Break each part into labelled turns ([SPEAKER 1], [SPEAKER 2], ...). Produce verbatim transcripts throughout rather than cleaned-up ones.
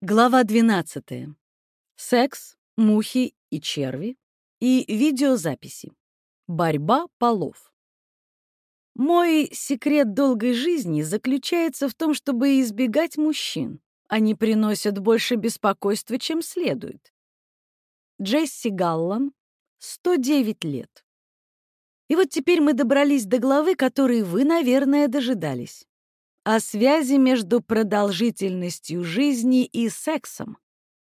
[SPEAKER 1] Глава двенадцатая. Секс, мухи и черви и видеозаписи. Борьба полов. Мой секрет долгой жизни заключается в том, чтобы избегать мужчин. Они приносят больше беспокойства, чем следует. Джесси Галлан, сто девять лет. И вот теперь мы добрались до главы, которой вы, наверное, дожидались. О связи между продолжительностью жизни и сексом.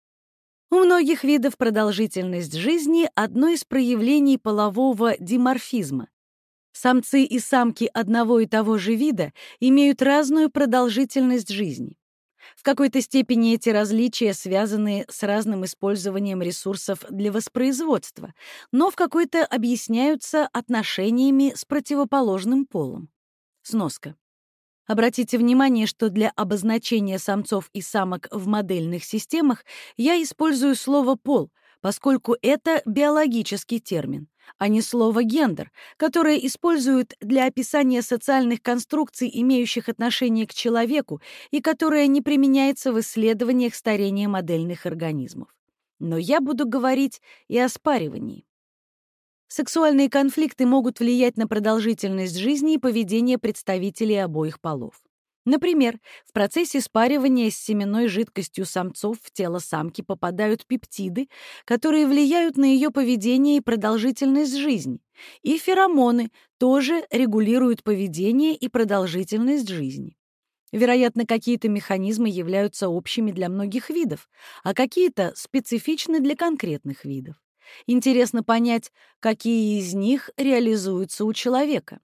[SPEAKER 1] У многих видов продолжительность жизни — одно из проявлений полового диморфизма. Самцы и самки одного и того же вида имеют разную продолжительность жизни. В какой-то степени эти различия связаны с разным использованием ресурсов для воспроизводства, но в какой-то объясняются отношениями с противоположным полом. Сноска. Обратите внимание, что для обозначения самцов и самок в модельных системах я использую слово «пол», поскольку это биологический термин, а не слово «гендер», которое используют для описания социальных конструкций, имеющих отношение к человеку, и которое не применяется в исследованиях старения модельных организмов. Но я буду говорить и о спаривании. Сексуальные конфликты могут влиять на продолжительность жизни и поведение представителей обоих полов. Например, в процессе спаривания с семенной жидкостью самцов в тело самки попадают пептиды, которые влияют на ее поведение и продолжительность жизни, и феромоны тоже регулируют поведение и продолжительность жизни. Вероятно, какие-то механизмы являются общими для многих видов, а какие-то специфичны для конкретных видов. Интересно понять, какие из них реализуются у человека.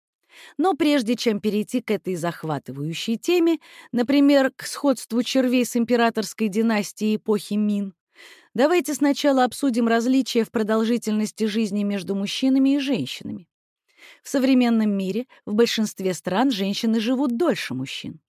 [SPEAKER 1] Но прежде чем перейти к этой захватывающей теме, например, к сходству червей с императорской династией эпохи Мин, давайте сначала обсудим различия в продолжительности жизни между мужчинами и женщинами. В современном мире в большинстве стран женщины живут дольше мужчин.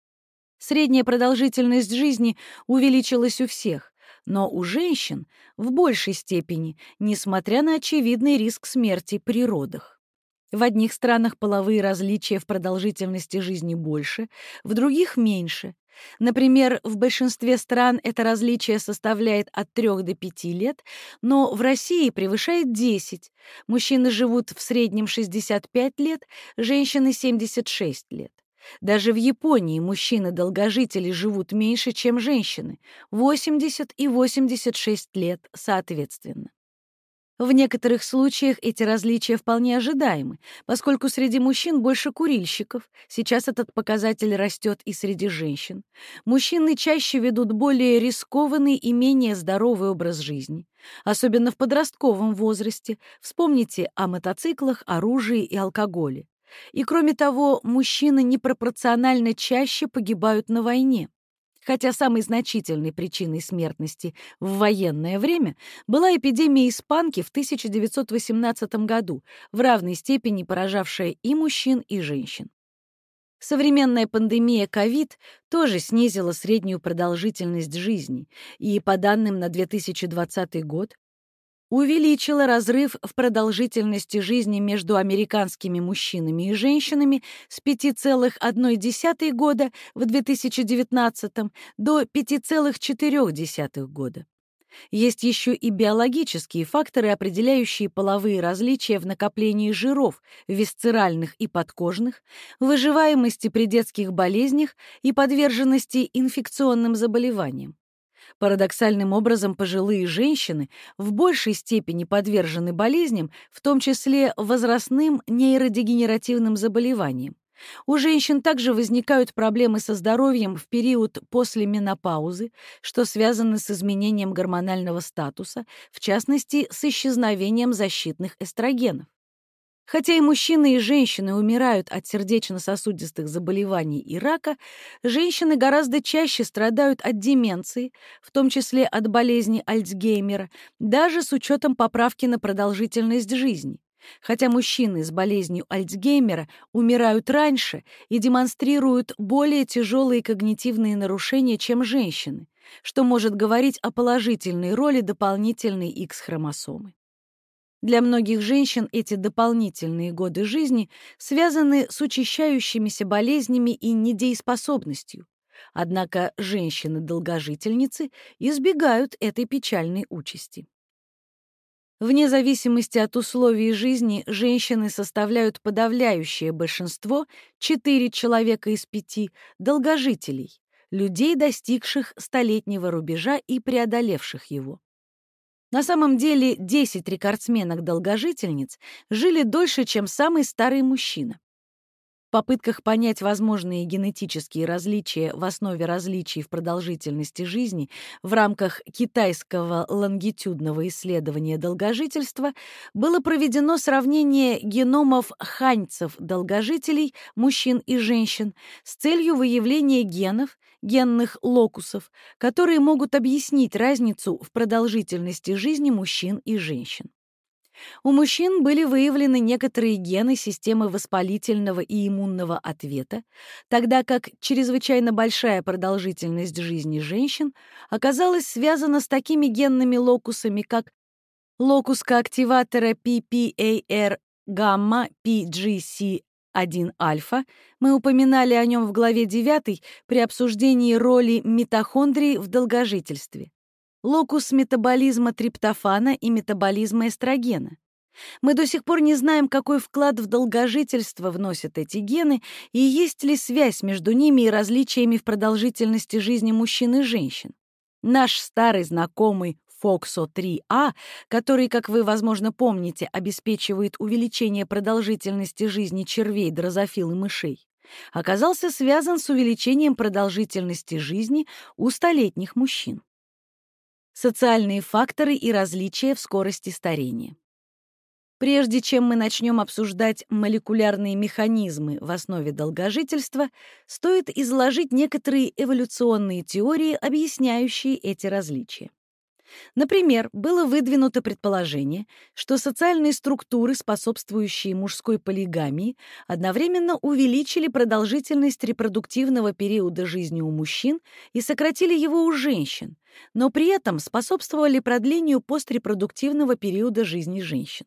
[SPEAKER 1] Средняя продолжительность жизни увеличилась у всех, но у женщин в большей степени, несмотря на очевидный риск смерти при родах. В одних странах половые различия в продолжительности жизни больше, в других — меньше. Например, в большинстве стран это различие составляет от трёх до пяти лет, но в России превышает десять. Мужчины живут в среднем шестьдесят пять лет, женщины — семьдесят шесть лет. Даже в Японии мужчины-долгожители живут меньше, чем женщины — восемьдесят и восемьдесят шесть лет соответственно. В некоторых случаях эти различия вполне ожидаемы, поскольку среди мужчин больше курильщиков, сейчас этот показатель растет и среди женщин. Мужчины чаще ведут более рискованный и менее здоровый образ жизни, особенно в подростковом возрасте. Вспомните о мотоциклах, оружии и алкоголе. И кроме того, мужчины непропорционально чаще погибают на войне. Хотя самой значительной причиной смертности в военное время была эпидемия испанки в тысяча девятьсот восемнадцатом году, в равной степени поражавшая и мужчин, и женщин. Современная пандемия ковид тоже снизила среднюю продолжительность жизни и, по данным на две тысячи двадцатый год, увеличила разрыв в продолжительности жизни между американскими мужчинами и женщинами с пяти целых одной десятой года в две тысячи девятнадцатом до пяти целых четырёх десятых года. Есть еще и биологические факторы, определяющие половые различия в накоплении жиров, висцеральных и подкожных, выживаемости при детских болезнях и подверженности инфекционным заболеваниям. Парадоксальным образом, пожилые женщины в большей степени подвержены болезням, в том числе возрастным нейродегенеративным заболеваниям. У женщин также возникают проблемы со здоровьем в период после менопаузы, что связано с изменением гормонального статуса, в частности, с исчезновением защитных эстрогенов. Хотя и мужчины, и женщины умирают от сердечно-сосудистых заболеваний и рака, женщины гораздо чаще страдают от деменции, в том числе от болезни Альцгеймера, даже с учетом поправки на продолжительность жизни. Хотя мужчины с болезнью Альцгеймера умирают раньше и демонстрируют более тяжелые когнитивные нарушения, чем женщины, что может говорить о положительной роли дополнительной Икс-хромосомы. Для многих женщин эти дополнительные годы жизни связаны с учащающимися болезнями и недееспособностью. Однако женщины-долгожительницы избегают этой печальной участи. Вне зависимости от условий жизни, женщины составляют подавляющее большинство, четыре человека из пяти, долгожителей, людей, достигших столетнего рубежа и преодолевших его. На самом деле десять рекордсменок-долгожительниц жили дольше, чем самый старый мужчина. В попытках понять возможные генетические различия в основе различий в продолжительности жизни в рамках китайского лонгитюдного исследования долгожительства было проведено сравнение геномов ханьцев-долгожителей, мужчин и женщин, с целью выявления генов, генных локусов, которые могут объяснить разницу в продолжительности жизни мужчин и женщин. У мужчин были выявлены некоторые гены системы воспалительного и иммунного ответа, тогда как чрезвычайно большая продолжительность жизни женщин оказалась связана с такими генными локусами, как локус коактиватора пи пи эй ар гамма пи джи си один альфа, мы упоминали о нем в главе девятой при обсуждении роли митохондрий в долгожительстве. Локус метаболизма триптофана и метаболизма эстрогена. Мы до сих пор не знаем, какой вклад в долгожительство вносят эти гены и есть ли связь между ними и различиями в продолжительности жизни мужчин и женщин. Наш старый знакомый фоксо три а, который, как вы, возможно, помните, обеспечивает увеличение продолжительности жизни червей, дрозофил и мышей, оказался связан с увеличением продолжительности жизни у столетних мужчин. Социальные факторы и различия в скорости старения. Прежде чем мы начнем обсуждать молекулярные механизмы в основе долгожительства, стоит изложить некоторые эволюционные теории, объясняющие эти различия. Например, было выдвинуто предположение, что социальные структуры, способствующие мужской полигамии, одновременно увеличили продолжительность репродуктивного периода жизни у мужчин и сократили его у женщин, но при этом способствовали продлению пострепродуктивного периода жизни женщин.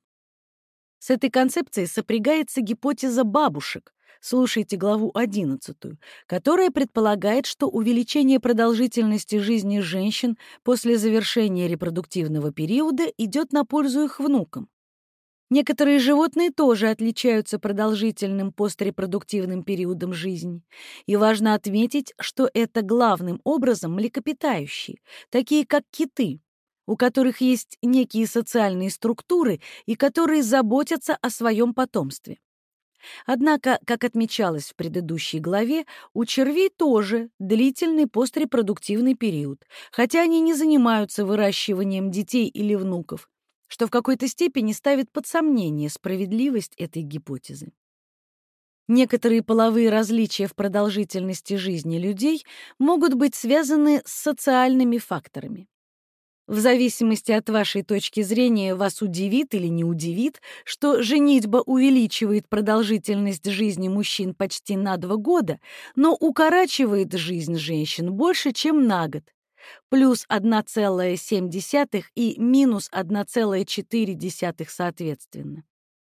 [SPEAKER 1] С этой концепцией сопрягается гипотеза бабушек, слушайте главу одиннадцатую, которая предполагает, что увеличение продолжительности жизни женщин после завершения репродуктивного периода идет на пользу их внукам. Некоторые животные тоже отличаются продолжительным пострепродуктивным периодом жизни. И важно отметить, что это главным образом млекопитающие, такие как киты, у которых есть некие социальные структуры и которые заботятся о своем потомстве. Однако, как отмечалось в предыдущей главе, у червей тоже длительный пострепродуктивный период, хотя они не занимаются выращиванием детей или внуков, что в какой-то степени ставит под сомнение справедливость этой гипотезы. Некоторые половые различия в продолжительности жизни людей могут быть связаны с социальными факторами. В зависимости от вашей точки зрения вас удивит или не удивит, что женитьба увеличивает продолжительность жизни мужчин почти на два года, но укорачивает жизнь женщин больше, чем на год, плюс одна целая семь десятых и минус одна целая четыре десятых соответственно.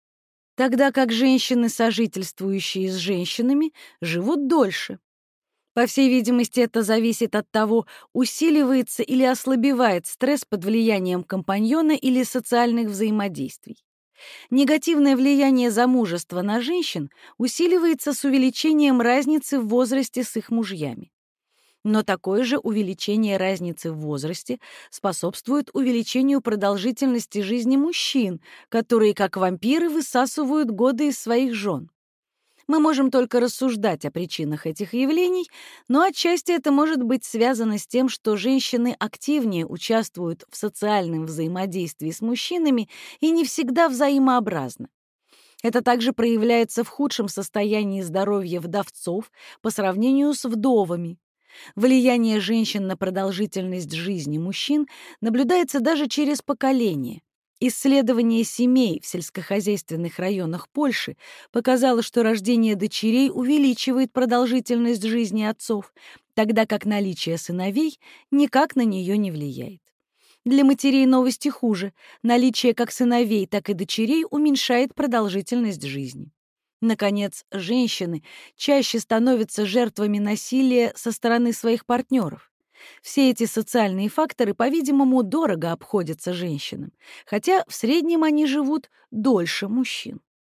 [SPEAKER 1] Тогда как женщины, сожительствующие с женщинами, живут дольше. По всей видимости, это зависит от того, усиливается или ослабевает стресс под влиянием компаньона или социальных взаимодействий. Негативное влияние замужества на женщин усиливается с увеличением разницы в возрасте с их мужьями. Но такое же увеличение разницы в возрасте способствует увеличению продолжительности жизни мужчин, которые, как вампиры, высасывают годы из своих жен. Мы можем только рассуждать о причинах этих явлений, но отчасти это может быть связано с тем, что женщины активнее участвуют в социальном взаимодействии с мужчинами и не всегда взаимообразно. Это также проявляется в худшем состоянии здоровья вдовцов по сравнению с вдовами. Влияние женщин на продолжительность жизни мужчин наблюдается даже через поколения. Исследование семей в сельскохозяйственных районах Польши показало, что рождение дочерей увеличивает продолжительность жизни отцов, тогда как наличие сыновей никак на нее не влияет. Для матерей новости хуже. Наличие как сыновей, так и дочерей уменьшает продолжительность жизни. Наконец, женщины чаще становятся жертвами насилия со стороны своих партнеров. Все эти социальные факторы, по-видимому, дорого обходятся женщинам, хотя в среднем они живут дольше мужчин.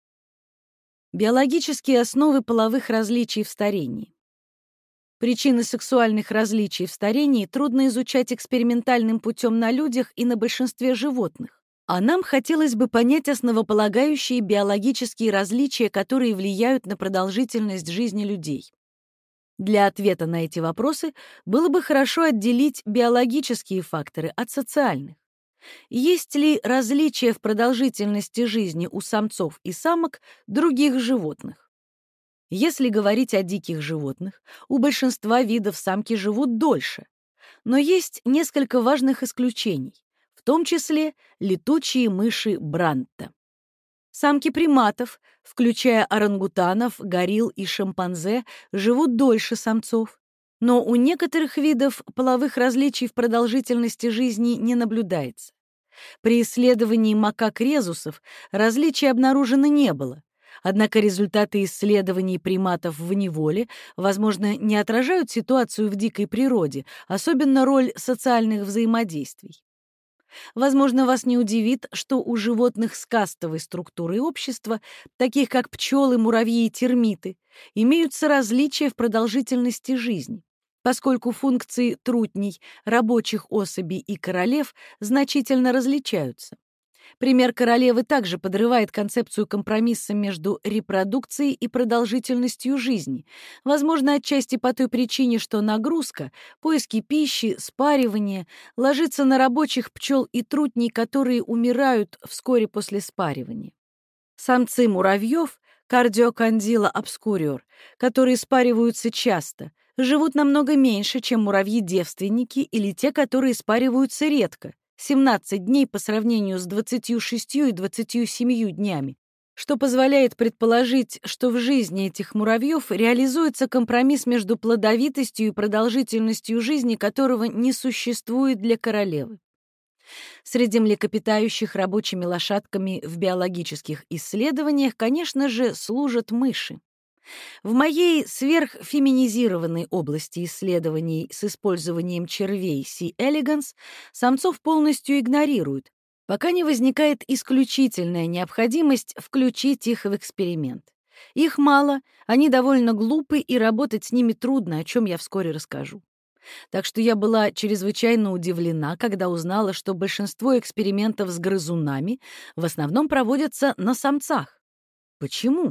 [SPEAKER 1] Биологические основы половых различий в старении. Причины сексуальных различий в старении трудно изучать экспериментальным путем на людях и на большинстве животных. А нам хотелось бы понять основополагающие биологические различия, которые влияют на продолжительность жизни людей. Для ответа на эти вопросы было бы хорошо отделить биологические факторы от социальных. Есть ли различия в продолжительности жизни у самцов и самок других животных? Если говорить о диких животных, у большинства видов самки живут дольше, но есть несколько важных исключений, в том числе летучие мыши Бранта. Самки приматов, включая орангутанов, горилл и шимпанзе, живут дольше самцов, но у некоторых видов половых различий в продолжительности жизни не наблюдается. При исследовании макак-резусов различий обнаружено не было, однако результаты исследований приматов в неволе, возможно, не отражают ситуацию в дикой природе, особенно роль социальных взаимодействий. Возможно, вас не удивит, что у животных с кастовой структурой общества, таких как пчелы, муравьи и термиты, имеются различия в продолжительности жизни, поскольку функции трутней, рабочих особей и королев значительно различаются. Пример королевы также подрывает концепцию компромисса между репродукцией и продолжительностью жизни, возможно, отчасти по той причине, что нагрузка, поиски пищи, спаривание ложится на рабочих пчел и трутней, которые умирают вскоре после спаривания. Самцы муравьев, кардиокандила обскуриор, которые спариваются часто, живут намного меньше, чем муравьи-девственники или те, которые спариваются редко, семнадцать дней по сравнению с двадцатью шестью и двадцатью семью днями, что позволяет предположить, что в жизни этих муравьев реализуется компромисс между плодовитостью и продолжительностью жизни, которого не существует для королевы. Среди млекопитающих рабочими лошадками в биологических исследованиях, конечно же, служат мыши. В моей сверхфеминизированной области исследований с использованием червей C. elegans самцов полностью игнорируют, пока не возникает исключительная необходимость включить их в эксперимент. Их мало, они довольно глупы, и работать с ними трудно, о чем я вскоре расскажу. Так что я была чрезвычайно удивлена, когда узнала, что большинство экспериментов с грызунами в основном проводятся на самцах. Почему?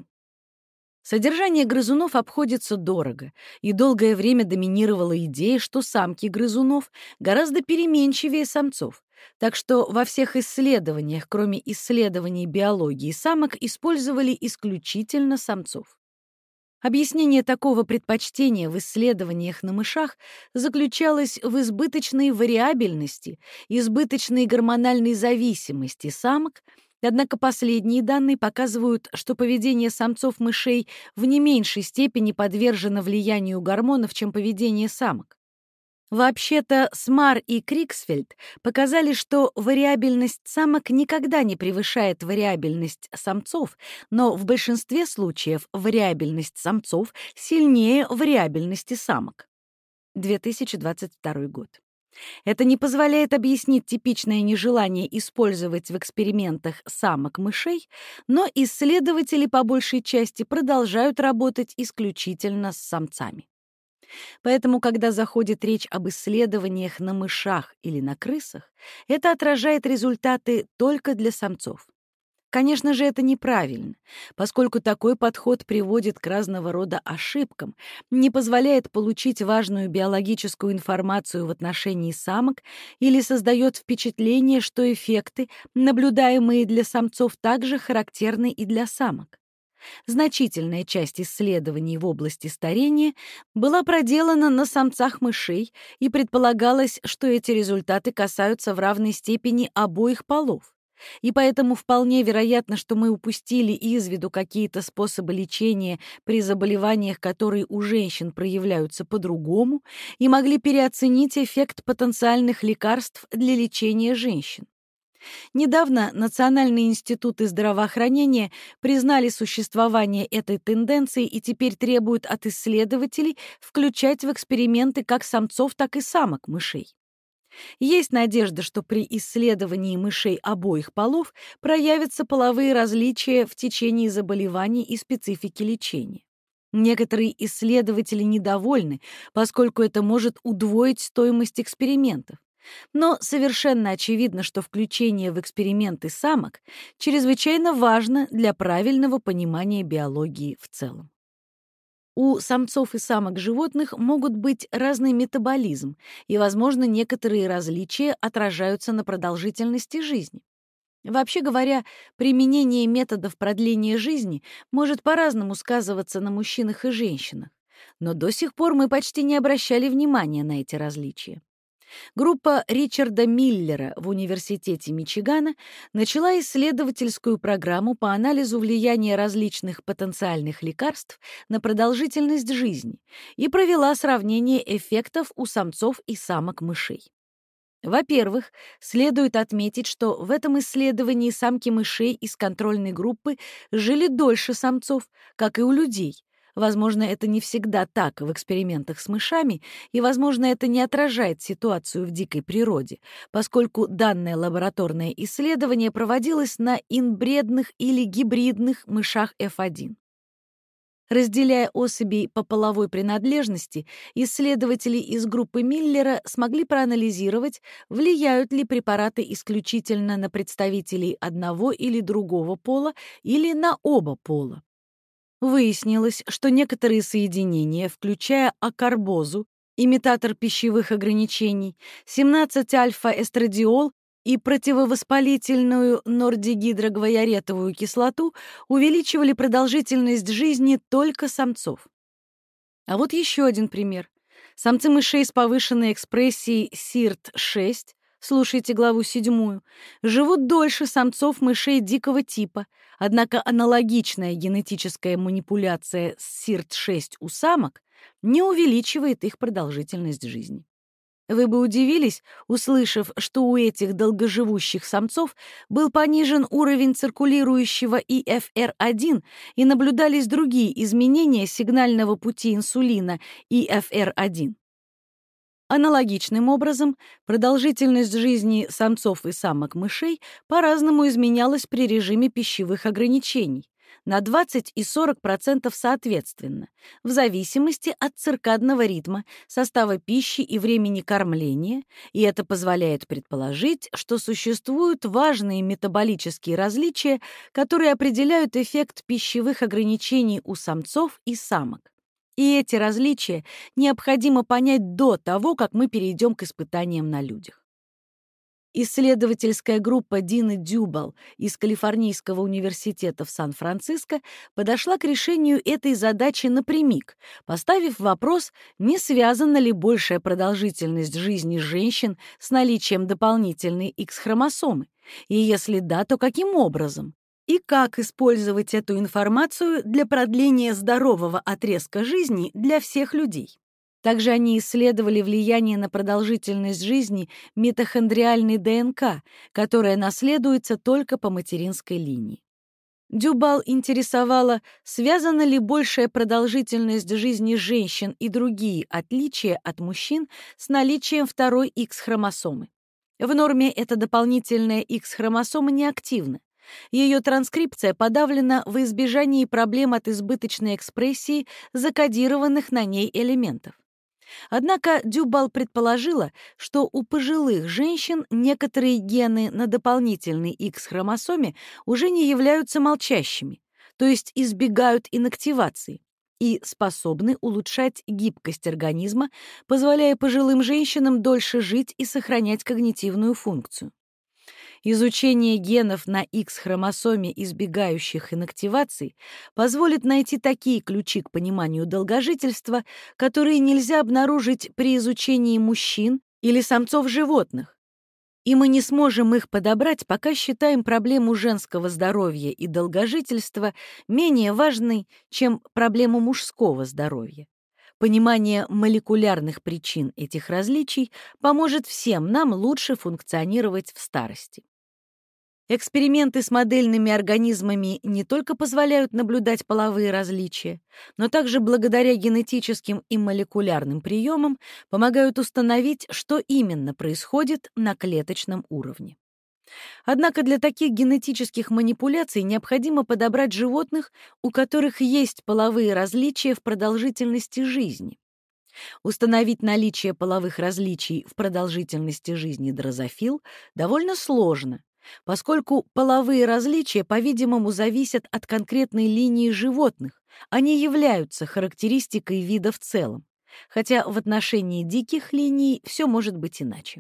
[SPEAKER 1] Содержание грызунов обходится дорого, и долгое время доминировала идея, что самки грызунов гораздо переменчивее самцов, так что во всех исследованиях, кроме исследований биологии самок, использовали исключительно самцов. Объяснение такого предпочтения в исследованиях на мышах заключалось в избыточной вариабельности, избыточной гормональной зависимости самок. Однако последние данные показывают, что поведение самцов мышей в не меньшей степени подвержено влиянию гормонов, чем поведение самок. Вообще-то Смар и Криксфельд показали, что вариабельность самок никогда не превышает вариабельность самцов, но в большинстве случаев вариабельность самцов сильнее вариабельности самок. две тысячи двадцать второй год. Это не позволяет объяснить типичное нежелание использовать в экспериментах самок мышей, но исследователи по большей части продолжают работать исключительно с самцами. Поэтому, когда заходит речь об исследованиях на мышах или на крысах, это отражает результаты только для самцов. Конечно же, это неправильно, поскольку такой подход приводит к разного рода ошибкам, не позволяет получить важную биологическую информацию в отношении самок или создает впечатление, что эффекты, наблюдаемые для самцов, также характерны и для самок. Значительная часть исследований в области старения была проделана на самцах мышей, и предполагалось, что эти результаты касаются в равной степени обоих полов. И поэтому вполне вероятно, что мы упустили из виду какие-то способы лечения при заболеваниях, которые у женщин проявляются по-другому, и могли переоценить эффект потенциальных лекарств для лечения женщин. Недавно национальные институты здравоохранения признали существование этой тенденции и теперь требуют от исследователей включать в эксперименты как самцов, так и самок мышей. Есть надежда, что при исследовании мышей обоих полов проявятся половые различия в течение заболеваний и специфики лечения. Некоторые исследователи недовольны, поскольку это может удвоить стоимость экспериментов. Но совершенно очевидно, что включение в эксперименты самок чрезвычайно важно для правильного понимания биологии в целом. У самцов и самок животных могут быть разный метаболизм, и, возможно, некоторые различия отражаются на продолжительности жизни. Вообще говоря, применение методов продления жизни может по-разному сказываться на мужчинах и женщинах, но до сих пор мы почти не обращали внимания на эти различия. Группа Ричарда Миллера в Университете Мичигана начала исследовательскую программу по анализу влияния различных потенциальных лекарств на продолжительность жизни и провела сравнение эффектов у самцов и самок мышей. Во-первых, следует отметить, что в этом исследовании самки мышей из контрольной группы жили дольше самцов, как и у людей. Возможно, это не всегда так в экспериментах с мышами, и, возможно, это не отражает ситуацию в дикой природе, поскольку данное лабораторное исследование проводилось на инбредных или гибридных мышах эф один. Разделяя особей по половой принадлежности, исследователи из группы Миллера смогли проанализировать, влияют ли препараты исключительно на представителей одного или другого пола или на оба пола. Выяснилось, что некоторые соединения, включая акарбозу, имитатор пищевых ограничений, семнадцать-альфа-эстрадиол и противовоспалительную нордигидрогваяретовую кислоту, увеличивали продолжительность жизни только самцов. А вот еще один пример. Самцы мышей с повышенной экспрессией сирт шесть, слушайте главу седьмую, живут дольше самцов мышей дикого типа, однако аналогичная генетическая манипуляция с сирт шесть у самок не увеличивает их продолжительность жизни. Вы бы удивились, услышав, что у этих долгоживущих самцов был понижен уровень циркулирующего и эф эр один и наблюдались другие изменения сигнального пути инсулина и эф эр один. Аналогичным образом, продолжительность жизни самцов и самок мышей по-разному изменялась при режиме пищевых ограничений на двадцать и сорок процентов соответственно, в зависимости от циркадного ритма, состава пищи и времени кормления, и это позволяет предположить, что существуют важные метаболические различия, которые определяют эффект пищевых ограничений у самцов и самок. И эти различия необходимо понять до того, как мы перейдем к испытаниям на людях. Исследовательская группа Дины Дюбал из Калифорнийского университета в Сан-Франциско подошла к решению этой задачи напрямик, поставив вопрос, не связана ли большая продолжительность жизни женщин с наличием дополнительной Х-хромосомы, и если да, то каким образом? И как использовать эту информацию для продления здорового отрезка жизни для всех людей. Также они исследовали влияние на продолжительность жизни митохондриальной дэ эн ка, которая наследуется только по материнской линии. Дюбал интересовала, связана ли большая продолжительность жизни женщин и другие отличия от мужчин с наличием второй Х-хромосомы. В норме эта дополнительная Х-хромосома неактивна. Ее транскрипция подавлена во избежании проблем от избыточной экспрессии закодированных на ней элементов. Однако Дюбал предположила, что у пожилых женщин некоторые гены на дополнительной Х-хромосоме уже не являются молчащими, то есть избегают инактивации, и способны улучшать гибкость организма, позволяя пожилым женщинам дольше жить и сохранять когнитивную функцию. Изучение генов на Х-хромосоме, избегающих инактиваций, позволит найти такие ключи к пониманию долгожительства, которые нельзя обнаружить при изучении мужчин или самцов животных. И мы не сможем их подобрать, пока считаем проблему женского здоровья и долгожительства менее важной, чем проблему мужского здоровья. Понимание молекулярных причин этих различий поможет всем нам лучше функционировать в старости. Эксперименты с модельными организмами не только позволяют наблюдать половые различия, но также благодаря генетическим и молекулярным приемам помогают установить, что именно происходит на клеточном уровне. Однако для таких генетических манипуляций необходимо подобрать животных, у которых есть половые различия в продолжительности жизни. Установить наличие половых различий в продолжительности жизни дрозофил довольно сложно, поскольку половые различия, по-видимому, зависят от конкретной линии животных, а не являются характеристикой вида в целом, хотя в отношении диких линий все может быть иначе.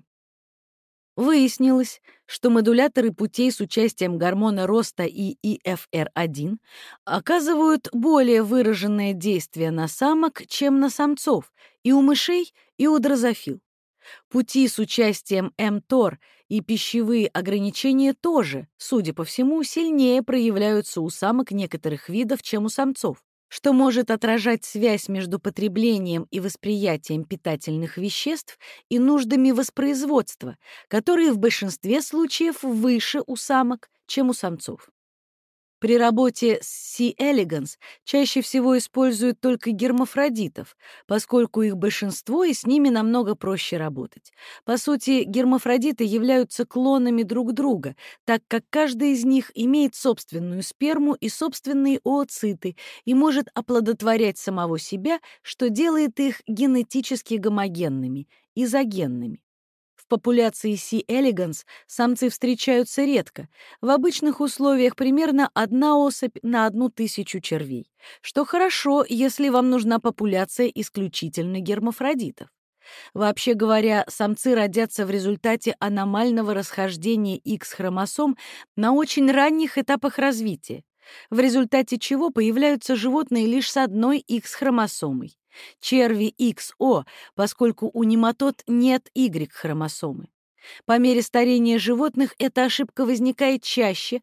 [SPEAKER 1] Выяснилось, что модуляторы путей с участием гормона роста и И Эф Эр один оказывают более выраженное действие на самок, чем на самцов, и у мышей, и у дрозофил. Пути с участием эм-тор и пищевые ограничения тоже, судя по всему, сильнее проявляются у самок некоторых видов, чем у самцов, что может отражать связь между потреблением и восприятием питательных веществ и нуждами воспроизводства, которые в большинстве случаев выше у самок, чем у самцов. При работе с Си. элеганс чаще всего используют только гермафродитов, поскольку их большинство и с ними намного проще работать. По сути, гермафродиты являются клонами друг друга, так как каждый из них имеет собственную сперму и собственные ooциты и может оплодотворять самого себя, что делает их генетически гомогенными, изогенными. В популяции Си. элеганс самцы встречаются редко, в обычных условиях примерно одна особь на одну тысячу червей, что хорошо, если вам нужна популяция исключительно гермафродитов. Вообще говоря, самцы родятся в результате аномального расхождения Икс-хромосом на очень ранних этапах развития, в результате чего появляются животные лишь с одной Икс-хромосомой. Черви икс о, поскольку у нематод нет Y-хромосомы. По мере старения животных эта ошибка возникает чаще,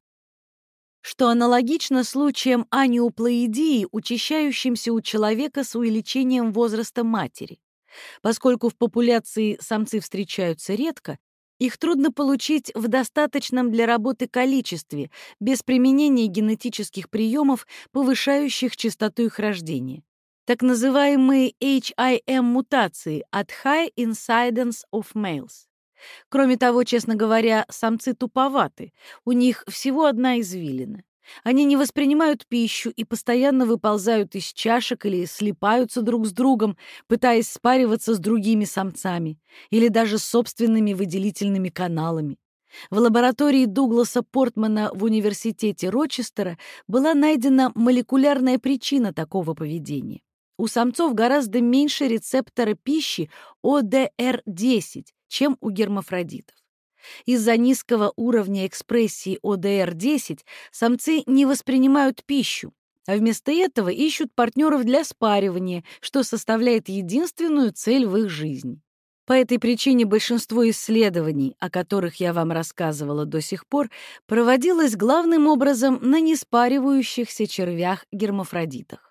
[SPEAKER 1] что аналогично случаям анеуплоидии, учащающимся у человека с увеличением возраста матери. Поскольку в популяции самцы встречаются редко, их трудно получить в достаточном для работы количестве, без применения генетических приемов, повышающих частоту их рождения. Так называемые эйч ай эм-мутации от High Incidence of Males. Кроме того, честно говоря, самцы туповаты, у них всего одна извилина. Они не воспринимают пищу и постоянно выползают из чашек или слипаются друг с другом, пытаясь спариваться с другими самцами или даже с собственными выделительными каналами. В лаборатории Дугласа Портмана в университете Рочестера была найдена молекулярная причина такого поведения. У самцов гораздо меньше рецептора пищи О Д Р десять, чем у гермафродитов. Из-за низкого уровня экспрессии О Д Р десять самцы не воспринимают пищу, а вместо этого ищут партнеров для спаривания, что составляет единственную цель в их жизни. По этой причине большинство исследований, о которых я вам рассказывала до сих пор, проводилось главным образом на неспаривающихся червях-гермафродитах.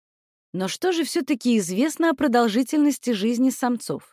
[SPEAKER 1] Но что же все-таки известно о продолжительности жизни самцов?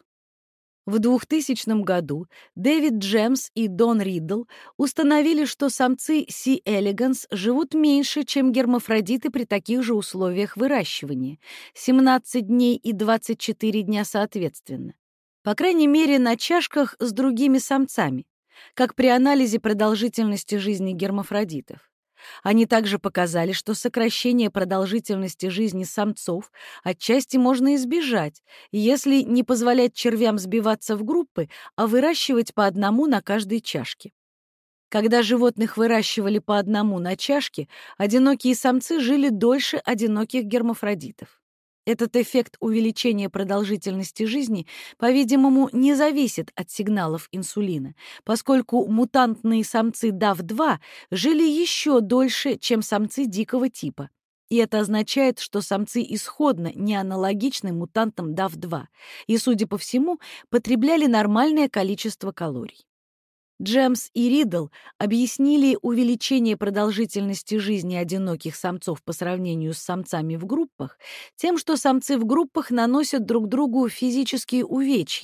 [SPEAKER 1] В двухтысячном году Дэвид Джемс и Дон Риддл установили, что самцы Си. элеганс живут меньше, чем гермафродиты при таких же условиях выращивания — семнадцать дней и двадцать четыре дня соответственно. По крайней мере, на чашках с другими самцами, как при анализе продолжительности жизни гермафродитов. Они также показали, что сокращение продолжительности жизни самцов отчасти можно избежать, если не позволять червям сбиваться в группы, а выращивать по одному на каждой чашке. Когда животных выращивали по одному на чашке, одинокие самцы жили дольше одиноких гермафродитов. Этот эффект увеличения продолжительности жизни, по-видимому, не зависит от сигналов инсулина, поскольку мутантные самцы ди эй ви два жили еще дольше, чем самцы дикого типа. И это означает, что самцы исходно не аналогичны мутантам ди эй ви два и, судя по всему, потребляли нормальное количество калорий. Джемс и Риддл объяснили увеличение продолжительности жизни одиноких самцов по сравнению с самцами в группах тем, что самцы в группах наносят друг другу физические увечья.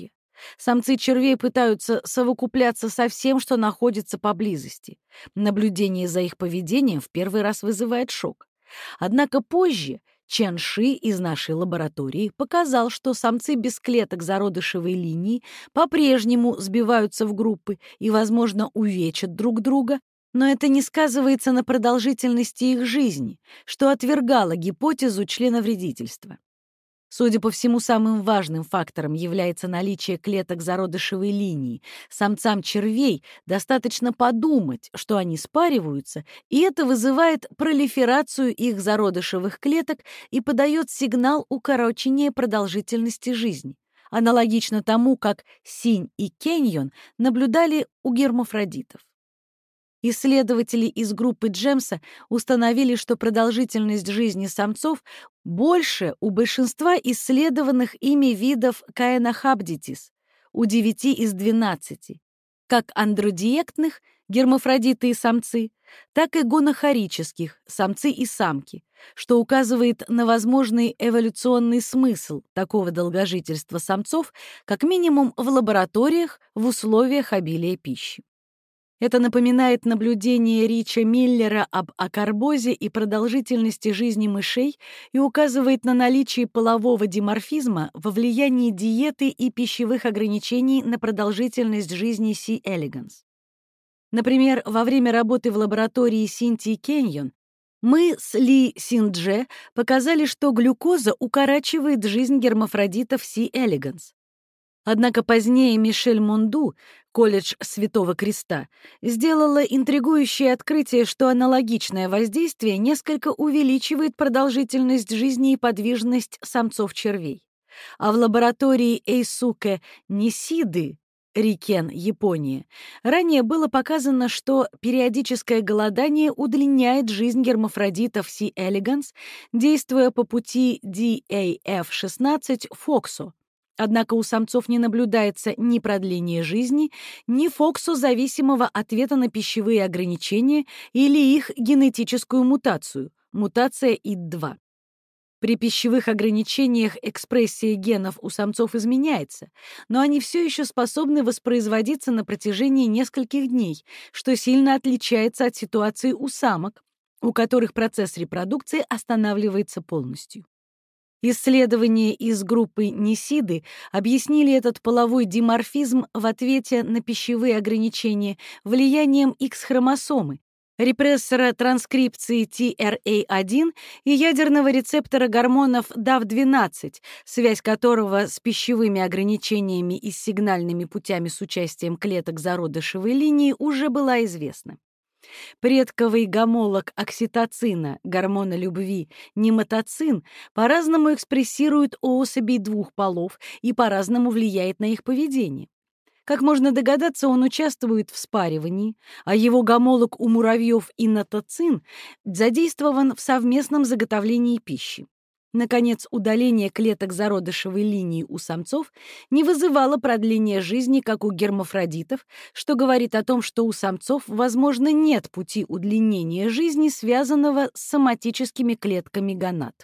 [SPEAKER 1] Самцы червей пытаются совокупляться со всем, что находится поблизости. Наблюдение за их поведением в первый раз вызывает шок. Однако позже Чен Ши из нашей лаборатории показал, что самцы без клеток зародышевой линии по-прежнему сбиваются в группы и, возможно, увечат друг друга, но это не сказывается на продолжительности их жизни, что отвергало гипотезу членовредительства. Судя по всему, самым важным фактором является наличие клеток зародышевой линии. Самцам червей достаточно подумать, что они спариваются, и это вызывает пролиферацию их зародышевых клеток и подает сигнал укорочения продолжительности жизни. Аналогично тому, как Синь и Кеньон наблюдали у гермафродитов. Исследователи из группы Джемса установили, что продолжительность жизни самцов больше у большинства исследованных ими видов Caenorhabditis, у девяти из двенадцати, как андродиектных, гермафродиты и самцы, так и гонохорических, самцы и самки, что указывает на возможный эволюционный смысл такого долгожительства самцов, как минимум в лабораториях в условиях обилия пищи. Это напоминает наблюдение Рича Миллера об акарбозе и продолжительности жизни мышей и указывает на наличие полового диморфизма во влиянии диеты и пищевых ограничений на продолжительность жизни C. elegans. Например, во время работы в лаборатории Синтии Кеньон мы с Ли Синдже показали, что глюкоза укорачивает жизнь гермафродитов C. elegans. Однако позднее Мишель Монду, колледж Святого Креста, сделала интригующее открытие, что аналогичное воздействие несколько увеличивает продолжительность жизни и подвижность самцов червей. А в лаборатории Эйсуке Нисиды, Рикен, Япония, ранее было показано, что периодическое голодание удлиняет жизнь гермафродитов C. elegans, действуя по пути ди эй эф шестнадцать фоксо. Однако у самцов не наблюдается ни продления жизни, ни фоксозависимого ответа на пищевые ограничения или их генетическую мутацию, мутация ай ди два. При пищевых ограничениях экспрессия генов у самцов изменяется, но они все еще способны воспроизводиться на протяжении нескольких дней, что сильно отличается от ситуации у самок, у которых процесс репродукции останавливается полностью. Исследования из группы Нисиды объяснили этот половой диморфизм в ответе на пищевые ограничения влиянием X-хромосомы, репрессора транскрипции ти эр эй один и ядерного рецептора гормонов дав двенадцать, связь которого с пищевыми ограничениями и с сигнальными путями с участием клеток зародышевой линии уже была известна. Предковый гомолог окситоцина, гормона любви, нематоцин, по-разному экспрессирует у особей двух полов и по-разному влияет на их поведение. Как можно догадаться, он участвует в спаривании, а его гомолог у муравьев иннотоцин задействован в совместном заготовлении пищи. Наконец, удаление клеток зародышевой линии у самцов не вызывало продления жизни, как у гермафродитов, что говорит о том, что у самцов, возможно, нет пути удлинения жизни, связанного с соматическими клетками гонад.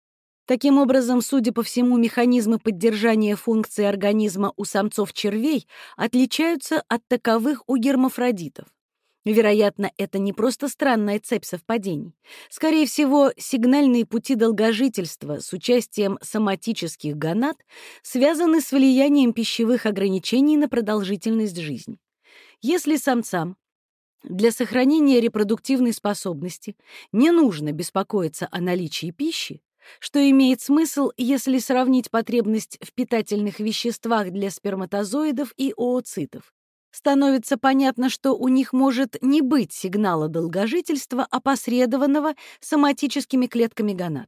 [SPEAKER 1] Таким образом, судя по всему, механизмы поддержания функции организма у самцов червей отличаются от таковых у гермафродитов. Вероятно, это не просто странная цепь совпадений. Скорее всего, сигнальные пути долгожительства с участием соматических гонад связаны с влиянием пищевых ограничений на продолжительность жизни. Если самцам для сохранения репродуктивной способности не нужно беспокоиться о наличии пищи, что имеет смысл, если сравнить потребность в питательных веществах для сперматозоидов и ooцитов, становится понятно, что у них может не быть сигнала долгожительства, опосредованного соматическими клетками гонад.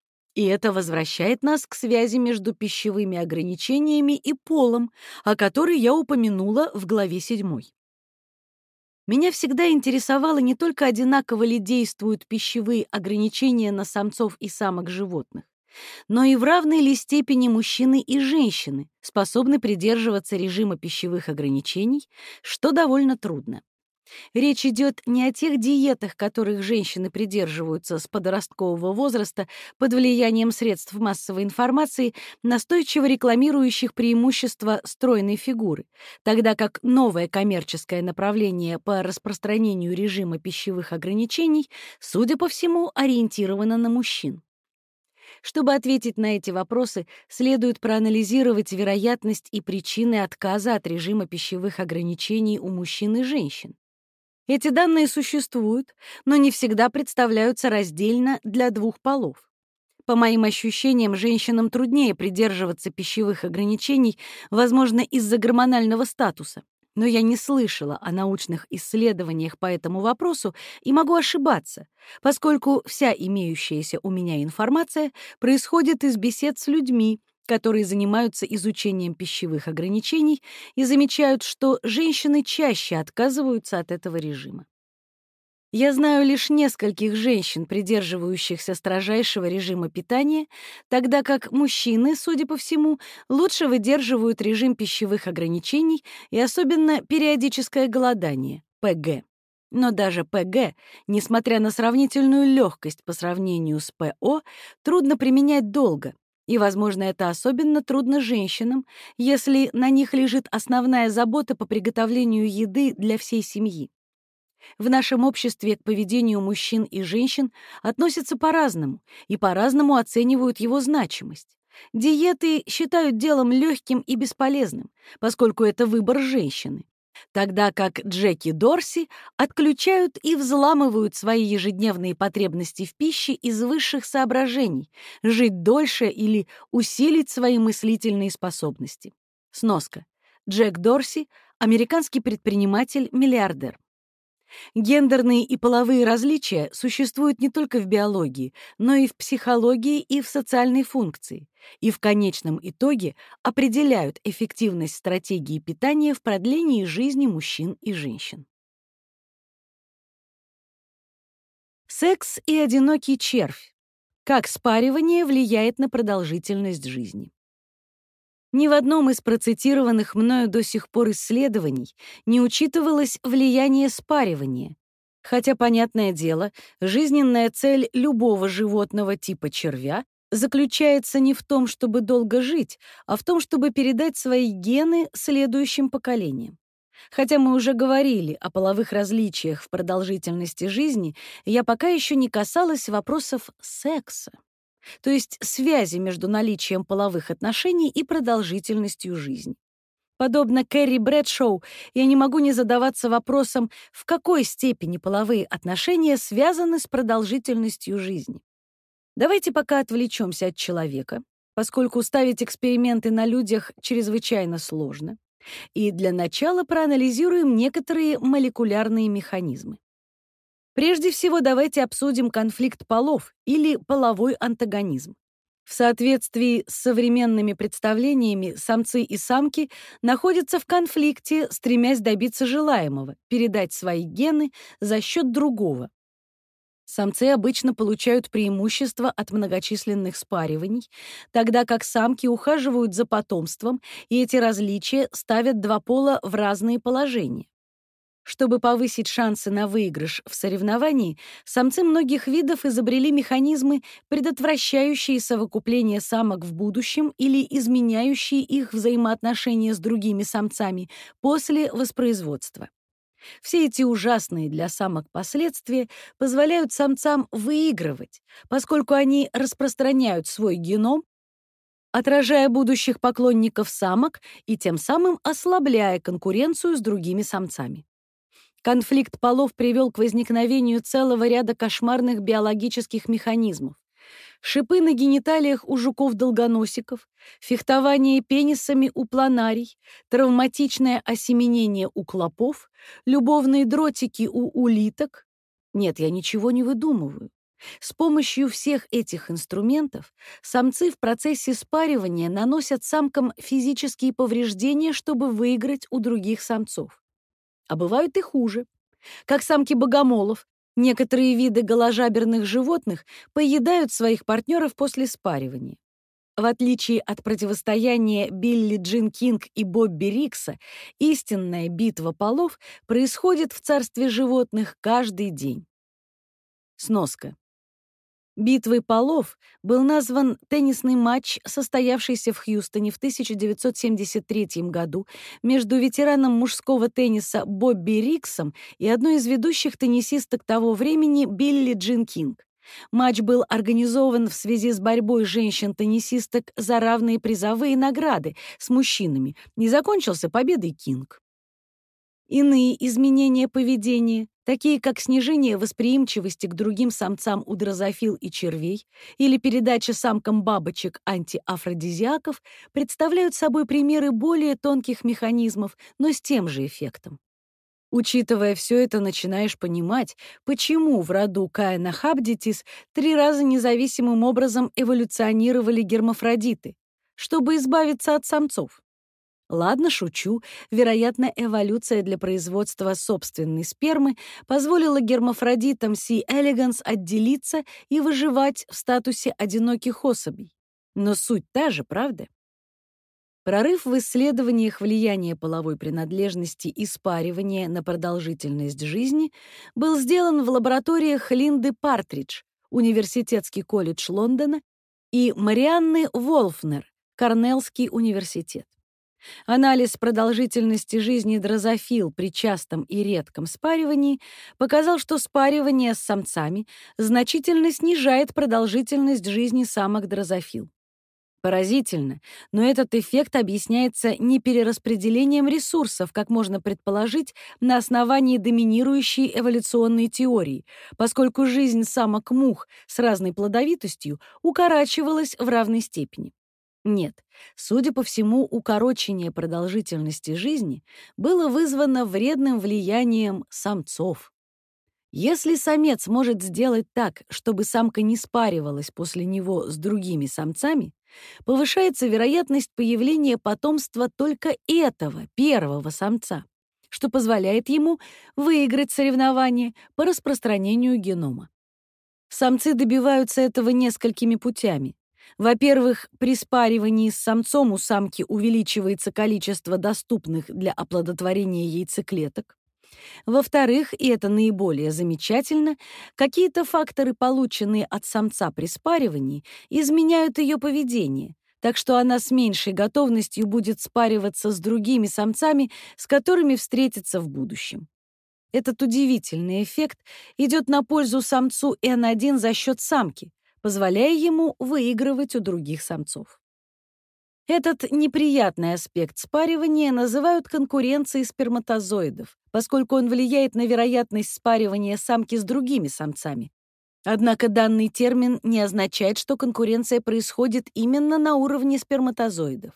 [SPEAKER 1] И это возвращает нас к связи между пищевыми ограничениями и полом, о которой я упомянула в главе седьмой. Меня всегда интересовало не только одинаково ли действуют пищевые ограничения на самцов и самок животных, но и в равной ли степени мужчины и женщины способны придерживаться режима пищевых ограничений, что довольно трудно. Речь идет не о тех диетах, которых женщины придерживаются с подросткового возраста под влиянием средств массовой информации, настойчиво рекламирующих преимущества стройной фигуры, тогда как новое коммерческое направление по распространению режима пищевых ограничений, судя по всему, ориентировано на мужчин. Чтобы ответить на эти вопросы, следует проанализировать вероятность и причины отказа от режима пищевых ограничений у мужчин и женщин. Эти данные существуют, но не всегда представляются раздельно для двух полов. По моим ощущениям, женщинам труднее придерживаться пищевых ограничений, возможно, из-за гормонального статуса. Но я не слышала о научных исследованиях по этому вопросу и могу ошибаться, поскольку вся имеющаяся у меня информация происходит из бесед с людьми, которые занимаются изучением пищевых ограничений и замечают, что женщины чаще отказываются от этого режима. Я знаю лишь нескольких женщин, придерживающихся строжайшего режима питания, тогда как мужчины, судя по всему, лучше выдерживают режим пищевых ограничений и особенно периодическое голодание, пэ гэ. Но даже пэ гэ, несмотря на сравнительную легкость по сравнению с пэ о, трудно применять долго. И, возможно, это особенно трудно женщинам, если на них лежит основная забота по приготовлению еды для всей семьи. В нашем обществе к поведению мужчин и женщин относятся по-разному и по-разному оценивают его значимость. Диеты считают делом легким и бесполезным, поскольку это выбор женщины, тогда как Джеки Дорси отключают и взламывают свои ежедневные потребности в пище из высших соображений — жить дольше или усилить свои мыслительные способности. Сноска. Джек Дорси — американский предприниматель-миллиардер. Гендерные и половые различия существуют не только в биологии, но и в психологии и в социальной функции, и в конечном итоге определяют эффективность стратегии питания в продлении жизни мужчин и женщин. Секс и одинокий червь. Как спаривание влияет на продолжительность жизни. Ни в одном из процитированных мною до сих пор исследований не учитывалось влияние спаривания, хотя, понятное дело, жизненная цель любого животного типа червя заключается не в том, чтобы долго жить, а в том, чтобы передать свои гены следующим поколениям. Хотя мы уже говорили о половых различиях в продолжительности жизни, я пока еще не касалась вопросов секса, то есть связи между наличием половых отношений и продолжительностью жизни. Подобно Кэрри Брэдшоу, я не могу не задаваться вопросом, в какой степени половые отношения связаны с продолжительностью жизни. Давайте пока отвлечемся от человека, поскольку ставить эксперименты на людях чрезвычайно сложно, и для начала проанализируем некоторые молекулярные механизмы. Прежде всего, давайте обсудим конфликт полов или половой антагонизм. В соответствии с современными представлениями, самцы и самки находятся в конфликте, стремясь добиться желаемого, передать свои гены за счет другого. Самцы обычно получают преимущество от многочисленных спариваний, тогда как самки ухаживают за потомством, и эти различия ставят два пола в разные положения. Чтобы повысить шансы на выигрыш в соревновании, самцы многих видов изобрели механизмы, предотвращающие совокупление самок в будущем или изменяющие их взаимоотношения с другими самцами после воспроизводства. Все эти ужасные для самок последствия позволяют самцам выигрывать, поскольку они распространяют свой геном, отражая будущих поклонников самок и тем самым ослабляя конкуренцию с другими самцами. Конфликт полов привел к возникновению целого ряда кошмарных биологических механизмов. Шипы на гениталиях у жуков-долгоносиков, фехтование пенисами у планарий, травматичное осеменение у клопов, любовные дротики у улиток. Нет, я ничего не выдумываю. С помощью всех этих инструментов самцы в процессе спаривания наносят самкам физические повреждения, чтобы выиграть у других самцов. А бывают и хуже. Как самки богомолов, некоторые виды голожаберных животных поедают своих партнеров после спаривания. В отличие от противостояния Билли Джин Кинг и Бобби Рикса, истинная битва полов происходит в царстве животных каждый день. Сноска. Битвой полов был назван теннисный матч, состоявшийся в Хьюстоне в тысяча девятьсот семьдесят третьем году между ветераном мужского тенниса Бобби Риксом и одной из ведущих теннисисток того времени Билли Джин Кинг. Матч был организован в связи с борьбой женщин-теннисисток за равные призовые награды с мужчинами и закончился победой Кинг. Иные изменения поведения, такие как снижение восприимчивости к другим самцам у дрозофил и червей или передача самкам бабочек антиафродизиаков, представляют собой примеры более тонких механизмов, но с тем же эффектом. Учитывая все это, начинаешь понимать, почему в роду Caenorhabditis три раза независимым образом эволюционировали гермафродиты, чтобы избавиться от самцов. Ладно, шучу. Вероятно, эволюция для производства собственной спермы позволила гермафродитам C. elegans отделиться и выживать в статусе одиноких особей. Но суть та же, правда? Прорыв в исследованиях влияния половой принадлежности и спаривания на продолжительность жизни был сделан в лабораториях Линды Партридж, Университетский колледж Лондона, и Марианны Волфнер, Корнеллский университет. Анализ продолжительности жизни дрозофил при частом и редком спаривании показал, что спаривание с самцами значительно снижает продолжительность жизни самок дрозофил. Поразительно, но этот эффект объясняется не перераспределением ресурсов, как можно предположить на основании доминирующей эволюционной теории, поскольку жизнь самок-мух с разной плодовитостью укорачивалась в равной степени. Нет, судя по всему, укорочение продолжительности жизни было вызвано вредным влиянием самцов. Если самец может сделать так, чтобы самка не спаривалась после него с другими самцами, повышается вероятность появления потомства только этого первого самца, что позволяет ему выиграть соревнование по распространению генома. Самцы добиваются этого несколькими путями. Во-первых, при спаривании с самцом у самки увеличивается количество доступных для оплодотворения яйцеклеток. Во-вторых, и это наиболее замечательно, какие-то факторы, полученные от самца при спаривании, изменяют ее поведение, так что она с меньшей готовностью будет спариваться с другими самцами, с которыми встретится в будущем. Этот удивительный эффект идет на пользу самцу эн один за счет самки, позволяя ему выигрывать у других самцов. Этот неприятный аспект спаривания называют конкуренцией сперматозоидов, поскольку он влияет на вероятность спаривания самки с другими самцами. Однако данный термин не означает, что конкуренция происходит именно на уровне сперматозоидов.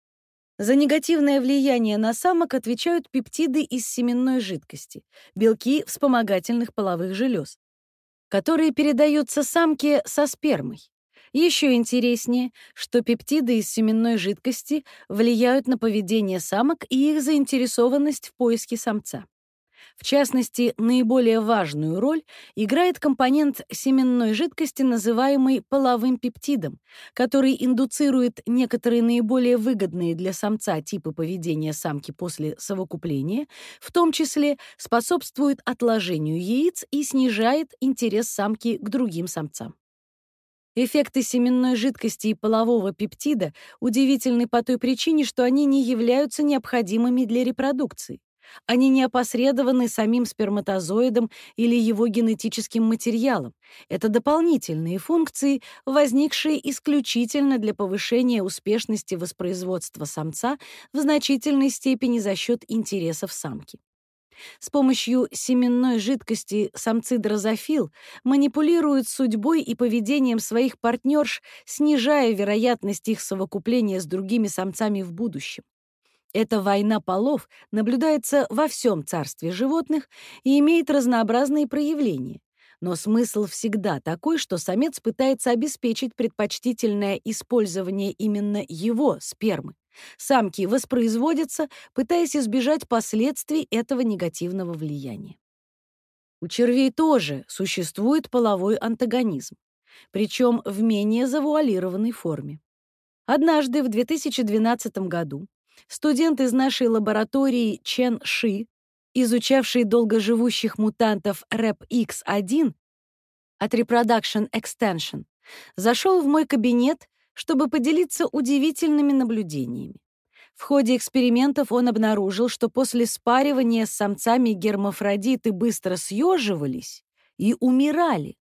[SPEAKER 1] За негативное влияние на самок отвечают пептиды из семенной жидкости, белки вспомогательных половых желез, которые передаются самке со спермой. Еще интереснее, что пептиды из семенной жидкости влияют на поведение самок и их заинтересованность в поиске самца. В частности, наиболее важную роль играет компонент семенной жидкости, называемый половым пептидом, который индуцирует некоторые наиболее выгодные для самца типы поведения самки после совокупления, в том числе способствует отложению яиц и снижает интерес самки к другим самцам. Эффекты семенной жидкости и полового пептида удивительны по той причине, что они не являются необходимыми для репродукции. Они не опосредованы самим сперматозоидом или его генетическим материалом. Это дополнительные функции, возникшие исключительно для повышения успешности воспроизводства самца в значительной степени за счет интересов самки. С помощью семенной жидкости самцы дрозофил манипулируют судьбой и поведением своих партнерш, снижая вероятность их совокупления с другими самцами в будущем. Эта война полов наблюдается во всем царстве животных и имеет разнообразные проявления. Но смысл всегда такой, что самец пытается обеспечить предпочтительное использование именно его спермы. Самки воспроизводятся, пытаясь избежать последствий этого негативного влияния. У червей тоже существует половой антагонизм, причем в менее завуалированной форме. Однажды в две тысячи двенадцатом году студент из нашей лаборатории Чен Ши, изучавший долгоживущих мутантов рэп икс один от Reproduction Extension, зашел в мой кабинет, чтобы поделиться удивительными наблюдениями. В ходе экспериментов он обнаружил, что после спаривания с самцами гермафродиты быстро съеживались и умирали.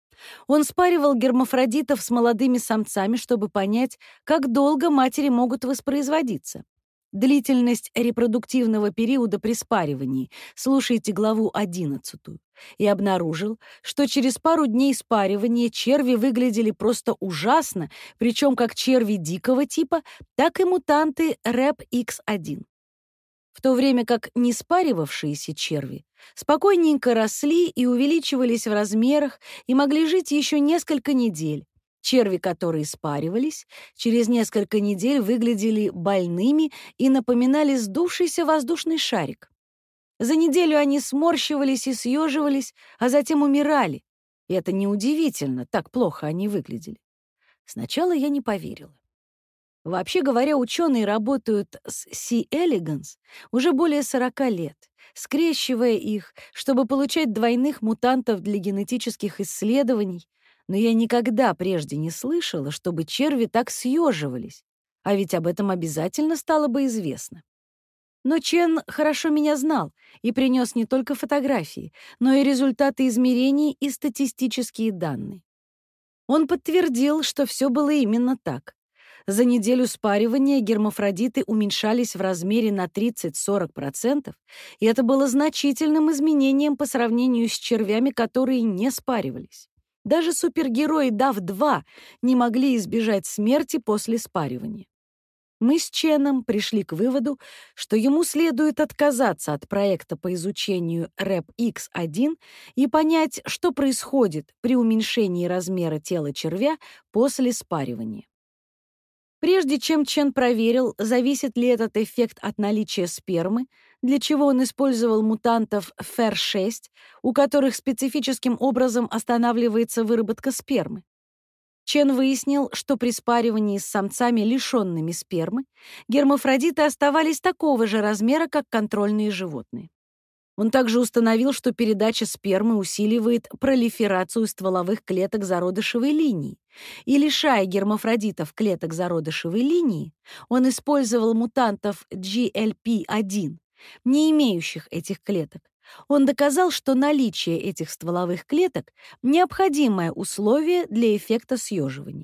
[SPEAKER 1] Он спаривал гермафродитов с молодыми самцами, чтобы понять, как долго матери могут воспроизводиться. Длительность репродуктивного периода при спаривании, слушайте главу одиннадцатую, и обнаружил, что через пару дней спаривания черви выглядели просто ужасно, причем как черви дикого типа, так и мутанты рэп икс один. В то время как не спаривавшиеся черви спокойненько росли и увеличивались в размерах и могли жить еще несколько недель. Черви, которые спаривались, через несколько недель выглядели больными и напоминали сдувшийся воздушный шарик. За неделю они сморщивались и съеживались, а затем умирали. И это неудивительно, так плохо они выглядели. Сначала я не поверила. Вообще говоря, ученые работают с C. elegans уже более сорока лет, скрещивая их, чтобы получать двойных мутантов для генетических исследований, но я никогда прежде не слышала, чтобы черви так съеживались, а ведь об этом обязательно стало бы известно. Но Чен хорошо меня знал и принес не только фотографии, но и результаты измерений и статистические данные. Он подтвердил, что все было именно так. За неделю спаривания гермафродиты уменьшались в размере на тридцать-сорок процентов, и это было значительным изменением по сравнению с червями, которые не спаривались. Даже супергерои дав два не могли избежать смерти после спаривания. Мы с Ченом пришли к выводу, что ему следует отказаться от проекта по изучению рэп икс один и понять, что происходит при уменьшении размера тела червя после спаривания. Прежде чем Чен проверил, зависит ли этот эффект от наличия спермы, для чего он использовал мутантов эф и эр шесть, у которых специфическим образом останавливается выработка спермы. Чен выяснил, что при спаривании с самцами, лишенными спермы, гермафродиты оставались такого же размера, как контрольные животные. Он также установил, что передача спермы усиливает пролиферацию стволовых клеток зародышевой линии, и, лишая гермафродитов клеток зародышевой линии, он использовал мутантов джи эл пи один, не имеющих этих клеток. Он доказал, что наличие этих стволовых клеток — необходимое условие для эффекта съеживания.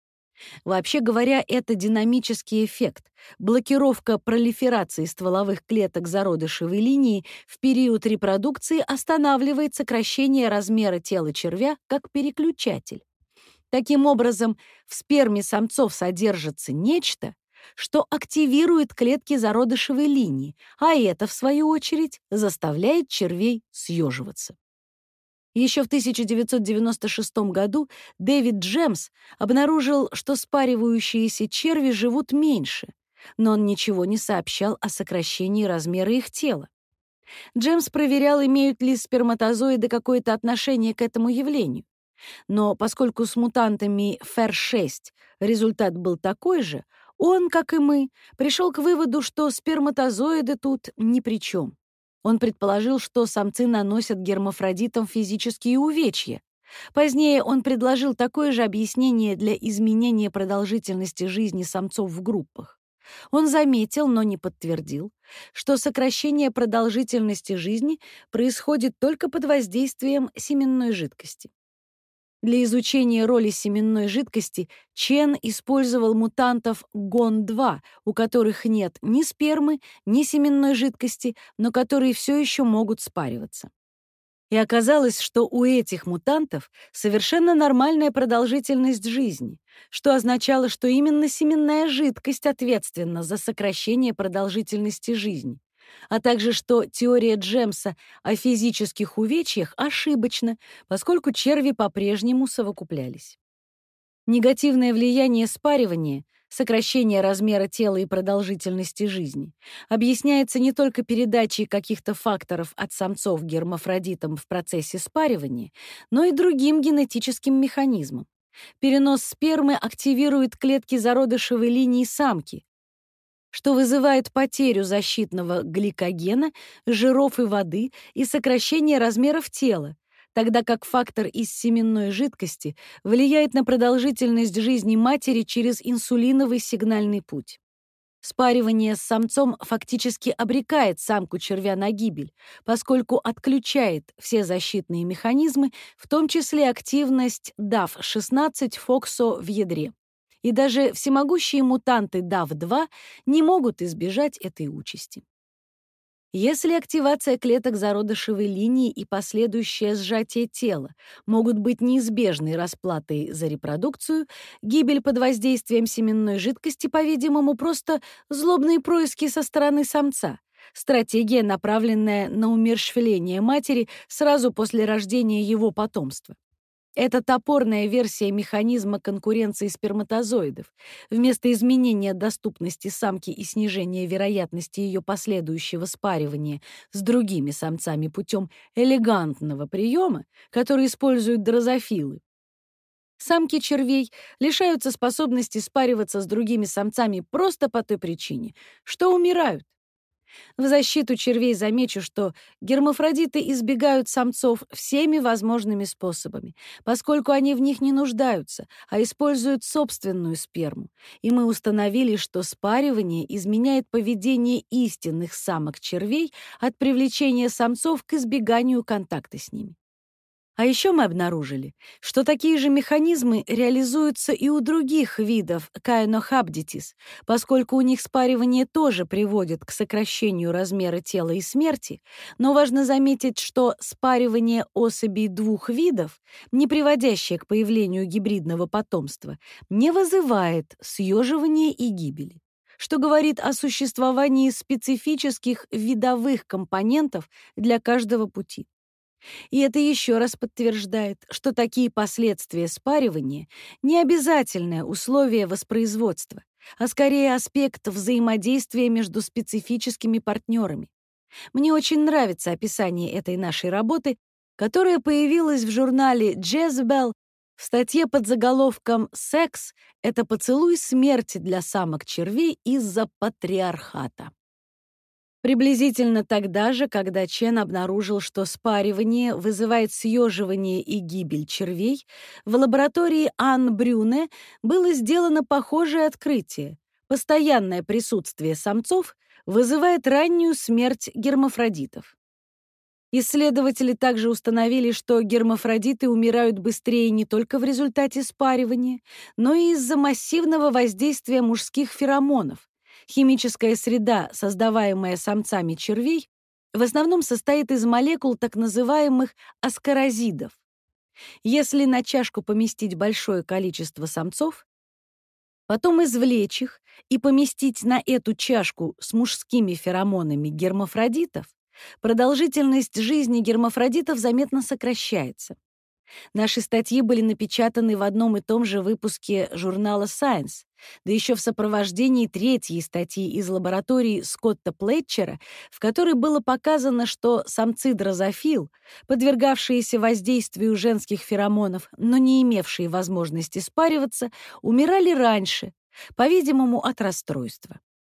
[SPEAKER 1] Вообще говоря, это динамический эффект. Блокировка пролиферации стволовых клеток зародышевой линии в период репродукции останавливает сокращение размера тела червя как переключатель. Таким образом, в сперме самцов содержится нечто, что активирует клетки зародышевой линии, а это, в свою очередь, заставляет червей съеживаться. Еще в тысяча девятьсот девяносто шестом году Дэвид Джемс обнаружил, что спаривающиеся черви живут меньше, но он ничего не сообщал о сокращении размера их тела. Джемс проверял, имеют ли сперматозоиды какое-то отношение к этому явлению. Но поскольку с мутантами эф и эр шесть результат был такой же, он, как и мы, пришел к выводу, что сперматозоиды тут ни при чем. Он предположил, что самцы наносят гермафродитам физические увечья. Позднее он предложил такое же объяснение для изменения продолжительности жизни самцов в группах. Он заметил, но не подтвердил, что сокращение продолжительности жизни происходит только под воздействием семенной жидкости. Для изучения роли семенной жидкости Чен использовал мутантов гон два, у которых нет ни спермы, ни семенной жидкости, но которые все еще могут спариваться. И оказалось, что у этих мутантов совершенно нормальная продолжительность жизни, что означало, что именно семенная жидкость ответственна за сокращение продолжительности жизни, а также что теория Джемса о физических увечьях ошибочна, поскольку черви по-прежнему совокуплялись. Негативное влияние спаривания, сокращение размера тела и продолжительности жизни, объясняется не только передачей каких-то факторов от самцов гермафродитам в процессе спаривания, но и другим генетическим механизмом. Перенос спермы активирует клетки зародышевой линии самки, что вызывает потерю защитного гликогена, жиров и воды и сокращение размеров тела, тогда как фактор из семенной жидкости влияет на продолжительность жизни матери через инсулиновый сигнальный путь. Спаривание с самцом фактически обрекает самку червя на гибель, поскольку отключает все защитные механизмы, в том числе активность дав шестнадцать фоксо в ядре. И даже всемогущие мутанты дав два не могут избежать этой участи. Если активация клеток зародышевой линии и последующее сжатие тела могут быть неизбежной расплатой за репродукцию, гибель под воздействием семенной жидкости, по-видимому, просто злобные происки со стороны самца, стратегия, направленная на умерщвление матери сразу после рождения его потомства. Это топорная версия механизма конкуренции сперматозоидов. Вместо изменения доступности самки и снижения вероятности ее последующего спаривания с другими самцами путем элегантного приема, который используют дрозофилы, самки червей лишаются способности спариваться с другими самцами просто по той причине, что умирают. В защиту червей замечу, что гермафродиты избегают самцов всеми возможными способами, поскольку они в них не нуждаются, а используют собственную сперму. И мы установили, что спаривание изменяет поведение истинных самок червей от привлечения самцов к избеганию контакта с ними. А еще мы обнаружили, что такие же механизмы реализуются и у других видов Caenohabditis, поскольку у них спаривание тоже приводит к сокращению размера тела и смерти, но важно заметить, что спаривание особей двух видов, не приводящее к появлению гибридного потомства, не вызывает съеживания и гибели, что говорит о существовании специфических видовых компонентов для каждого пути. И это еще раз подтверждает, что такие последствия спаривания не обязательное условие воспроизводства, а скорее аспект взаимодействия между специфическими партнерами. Мне очень нравится описание этой нашей работы, которая появилась в журнале Jezebel в статье под заголовком «Секс — это поцелуй смерти для самок червей из-за патриархата». Приблизительно тогда же, когда Чен обнаружил, что спаривание вызывает съеживание и гибель червей, в лаборатории Анн Брюне было сделано похожее открытие. Постоянное присутствие самцов вызывает раннюю смерть гермафродитов. Исследователи также установили, что гермафродиты умирают быстрее не только в результате спаривания, но и из-за массивного воздействия мужских феромонов. Химическая среда, создаваемая самцами червей, в основном состоит из молекул так называемых аскорозидов. Если на чашку поместить большое количество самцов, потом извлечь их и поместить на эту чашку с мужскими феромонами гермафродитов, продолжительность жизни гермафродитов заметно сокращается. Наши статьи были напечатаны в одном и том же выпуске журнала Science, да еще в сопровождении третьей статьи из лаборатории Скотта Плетчера, в которой было показано, что самцы дрозофил, подвергавшиеся воздействию женских феромонов, но не имевшие возможности спариваться, умирали раньше, по-видимому, от расстройства.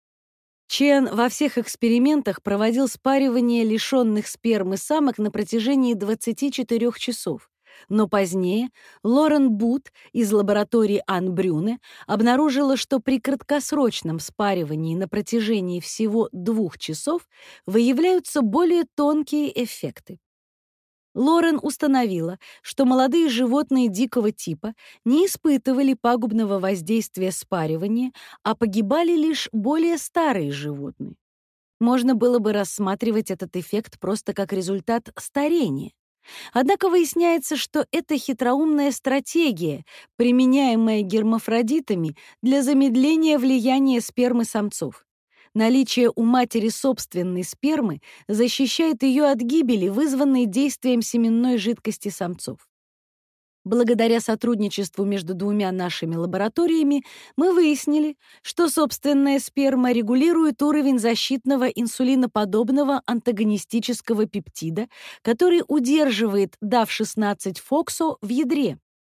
[SPEAKER 1] Чен во всех экспериментах проводил спаривание лишенных спермы самок на протяжении двадцати четырёх часов. Но позднее Лорен Бут из лаборатории Анн Брюне обнаружила, что при краткосрочном спаривании на протяжении всего двух часов выявляются более тонкие эффекты. Лорен установила, что молодые животные дикого типа не испытывали пагубного воздействия спаривания, а погибали лишь более старые животные. Можно было бы рассматривать этот эффект просто как результат старения. Однако выясняется, что это хитроумная стратегия, применяемая гермафродитами для замедления влияния спермы самцов. Наличие у матери собственной спермы защищает ее от гибели, вызванной действием семенной жидкости самцов. Благодаря сотрудничеству между двумя нашими лабораториями мы выяснили, что собственная сперма регулирует уровень защитного инсулиноподобного антагонистического пептида, который удерживает дав шестнадцать фоксо в ядре.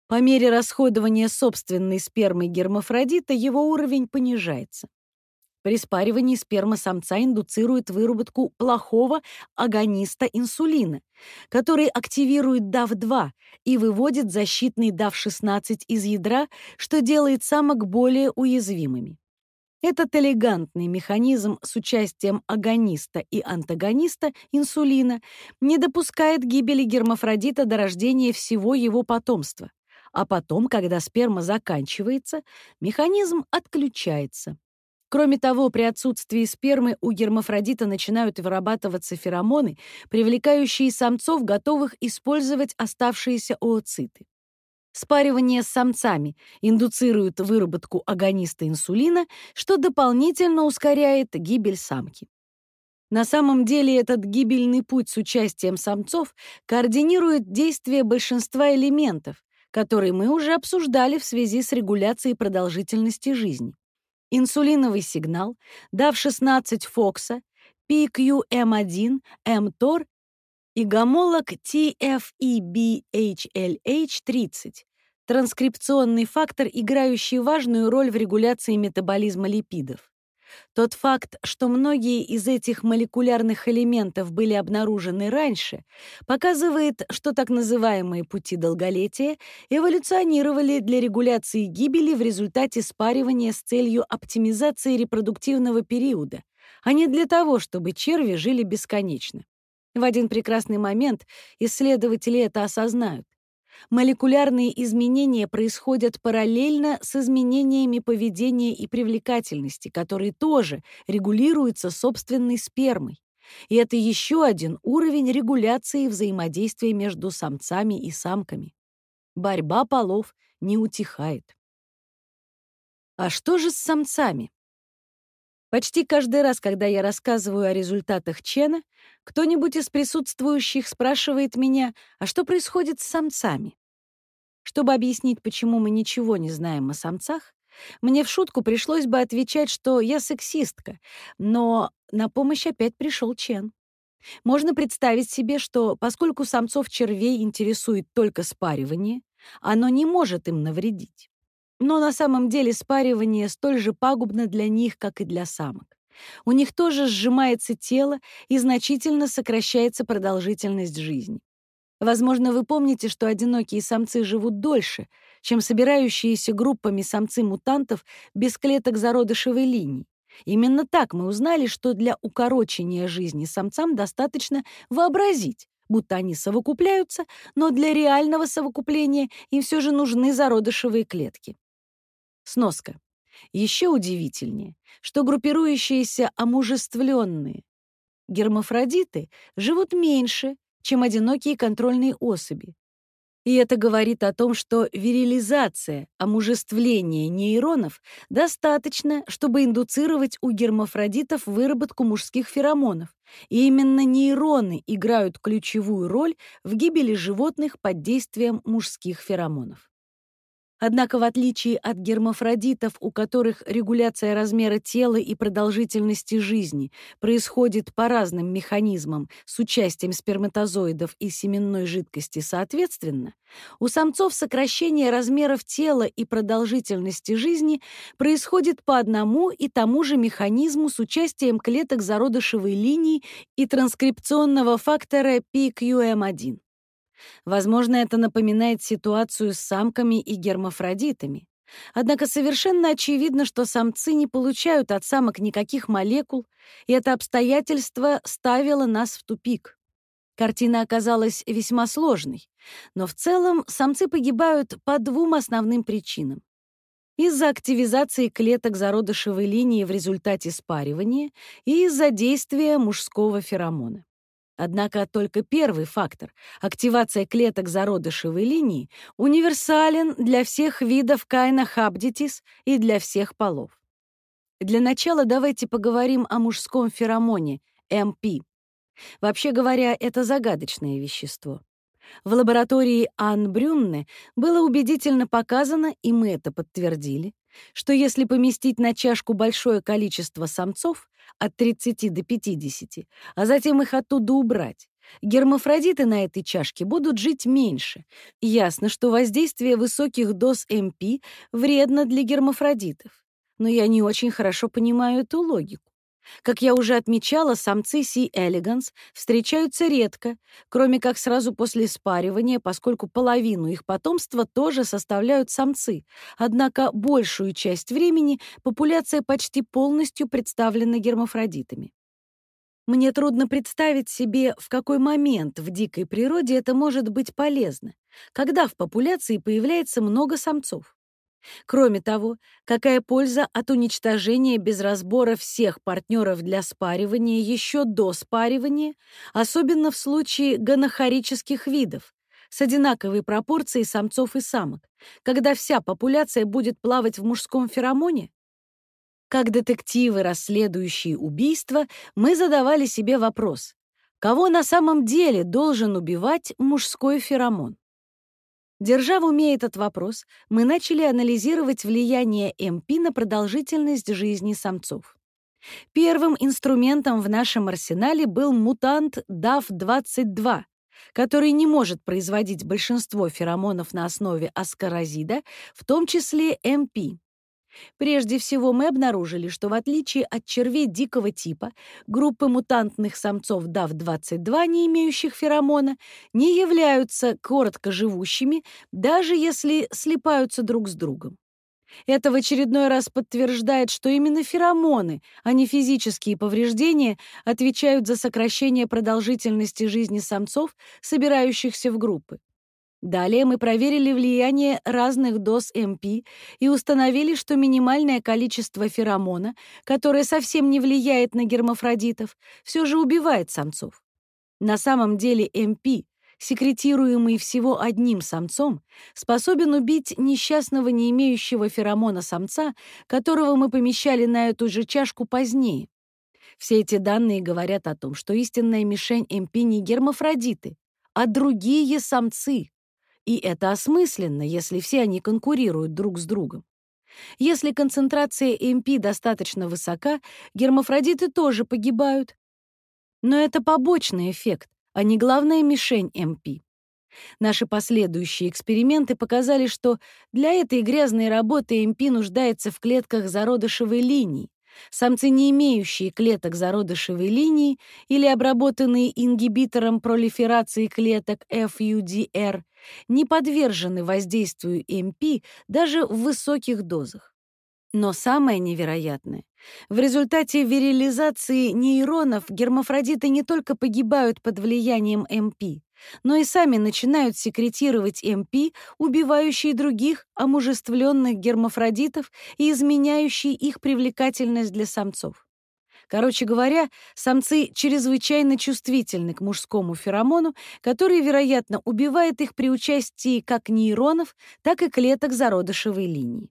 [SPEAKER 1] По мере расходования собственной спермы гермафродита его уровень понижается. При спаривании сперма самца индуцирует выработку плохого агониста инсулина, который активирует дав два и выводит защитный дав шестнадцать из ядра, что делает самок более уязвимыми. Этот элегантный механизм с участием агониста и антагониста инсулина не допускает гибели гермафродита до рождения всего его потомства, а потом, когда сперма заканчивается, механизм отключается. Кроме того, при отсутствии спермы у гермафродита начинают вырабатываться феромоны, привлекающие самцов, готовых использовать оставшиеся oocyты. Спаривание с самцами индуцирует выработку агониста инсулина, что дополнительно ускоряет гибель самки. На самом деле этот гибельный путь с участием самцов координирует действие большинства элементов, которые мы уже обсуждали в связи с регуляцией продолжительности жизни. Инсулиновый сигнал, дав шестнадцать Фокса, пи кью эм один, mTOR и гомолог ти эф и би эйч эл эйч тридцать, транскрипционный фактор, играющий важную роль в регуляции метаболизма липидов. Тот факт, что многие из этих молекулярных элементов были обнаружены раньше, показывает, что так называемые пути долголетия эволюционировали для регуляции гибели в результате спаривания с целью оптимизации репродуктивного периода, а не для того, чтобы черви жили бесконечно. В один прекрасный момент исследователи это осознают. Молекулярные изменения происходят параллельно с изменениями поведения и привлекательности, которые тоже регулируются собственной спермой. И это еще один уровень регуляции взаимодействия между самцами и самками. Борьба полов не утихает. А что же с самцами? Почти каждый раз, когда я рассказываю о результатах Чена, кто-нибудь из присутствующих спрашивает меня, а что происходит с самцами? Чтобы объяснить, почему мы ничего не знаем о самцах, мне в шутку пришлось бы отвечать, что я сексистка, но на помощь опять пришел Чен. Можно представить себе, что поскольку самцов червей интересует только спаривание, оно не может им навредить. Но на самом деле спаривание столь же пагубно для них, как и для самок. У них тоже сжимается тело и значительно сокращается продолжительность жизни. Возможно, вы помните, что одинокие самцы живут дольше, чем собирающиеся группами самцы-мутантов без клеток зародышевой линии. Именно так мы узнали, что для укорочения жизни самцам достаточно вообразить, будто они совокупляются, но для реального совокупления им все же нужны зародышевые клетки. Сноска. Еще удивительнее, что группирующиеся омужествленные гермафродиты живут меньше, чем одинокие контрольные особи. И это говорит о том, что вирилизация, омужествление нейронов достаточно, чтобы индуцировать у гермафродитов выработку мужских феромонов. И именно нейроны играют ключевую роль в гибели животных под действием мужских феромонов. Однако, в отличие от гермафродитов, у которых регуляция размера тела и продолжительности жизни происходит по разным механизмам с участием сперматозоидов и семенной жидкости соответственно, у самцов сокращение размеров тела и продолжительности жизни происходит по одному и тому же механизму с участием клеток зародышевой линии и транскрипционного фактора пи кью эм один. Возможно, это напоминает ситуацию с самками и гермафродитами. Однако совершенно очевидно, что самцы не получают от самок никаких молекул, и это обстоятельство ставило нас в тупик. Картина оказалась весьма сложной, но в целом самцы погибают по двум основным причинам. Из-за активизации клеток зародышевой линии в результате спаривания и из-за действия мужского феромона. Однако только первый фактор, активация клеток зародышевой линии, универсален для всех видов Caena habditis и для всех полов. Для начала давайте поговорим о мужском феромоне эм пи. Вообще говоря, это загадочное вещество. В лаборатории Анн Брюнне было убедительно показано, и мы это подтвердили, что если поместить на чашку большое количество самцов, от тридцати до пятидесяти, а затем их оттуда убрать, Гермафродиты на этой чашке будут жить меньше. Ясно, что воздействие высоких доз эм пи вредно для гермафродитов. Но я не очень хорошо понимаю эту логику. Как я уже отмечала, самцы C. elegans встречаются редко, кроме как сразу после спаривания, поскольку половину их потомства тоже составляют самцы, однако большую часть времени популяция почти полностью представлена гермафродитами. Мне трудно представить себе, в какой момент в дикой природе это может быть полезно, когда в популяции появляется много самцов. Кроме того, какая польза от уничтожения без разбора всех партнеров для спаривания еще до спаривания, особенно в случае гонохорических видов, с одинаковой пропорцией самцов и самок, когда вся популяция будет плавать в мужском феромоне? Как детективы, расследующие убийства, мы задавали себе вопрос: кого на самом деле должен убивать мужской феромон? Держа в уме этот вопрос, мы начали анализировать влияние эм пи на продолжительность жизни самцов. Первым инструментом в нашем арсенале был мутант дав двадцать два, который не может производить большинство феромонов на основе аскорозида, в том числе эм пи. Прежде всего, мы обнаружили, что в отличие от червей дикого типа, группы мутантных самцов дав двадцать два, не имеющих феромона, не являются короткоживущими, даже если слипаются друг с другом. Это в очередной раз подтверждает, что именно феромоны, а не физические повреждения, отвечают за сокращение продолжительности жизни самцов, собирающихся в группы. Далее мы проверили влияние разных доз эм пи и установили, что минимальное количество феромона, которое совсем не влияет на гермафродитов, все же убивает самцов. На самом деле эм пи, секретируемый всего одним самцом, способен убить несчастного, не имеющего феромона самца, которого мы помещали на эту же чашку позднее. Все эти данные говорят о том, что истинная мишень эм пи не гермафродиты, а другие самцы. И это осмысленно, если все они конкурируют друг с другом. Если концентрация эм пи достаточно высока, гермафродиты тоже погибают. Но это побочный эффект, а не главная мишень эм пи. Наши последующие эксперименты показали, что для этой грязной работы эм пи нуждается в клетках зародышевой линии. Самцы, не имеющие клеток зародышевой линии или обработанные ингибитором пролиферации клеток эф ю ди эр, не подвержены воздействию эм пи даже в высоких дозах. Но самое невероятное — в результате вирилизации нейронов гермафродиты не только погибают под влиянием эм пи, но и сами начинают секретировать эм пи, убивающий других омужествленных гермафродитов и изменяющий их привлекательность для самцов. Короче говоря, самцы чрезвычайно чувствительны к мужскому феромону, который, вероятно, убивает их при участии как нейронов, так и клеток зародышевой линии.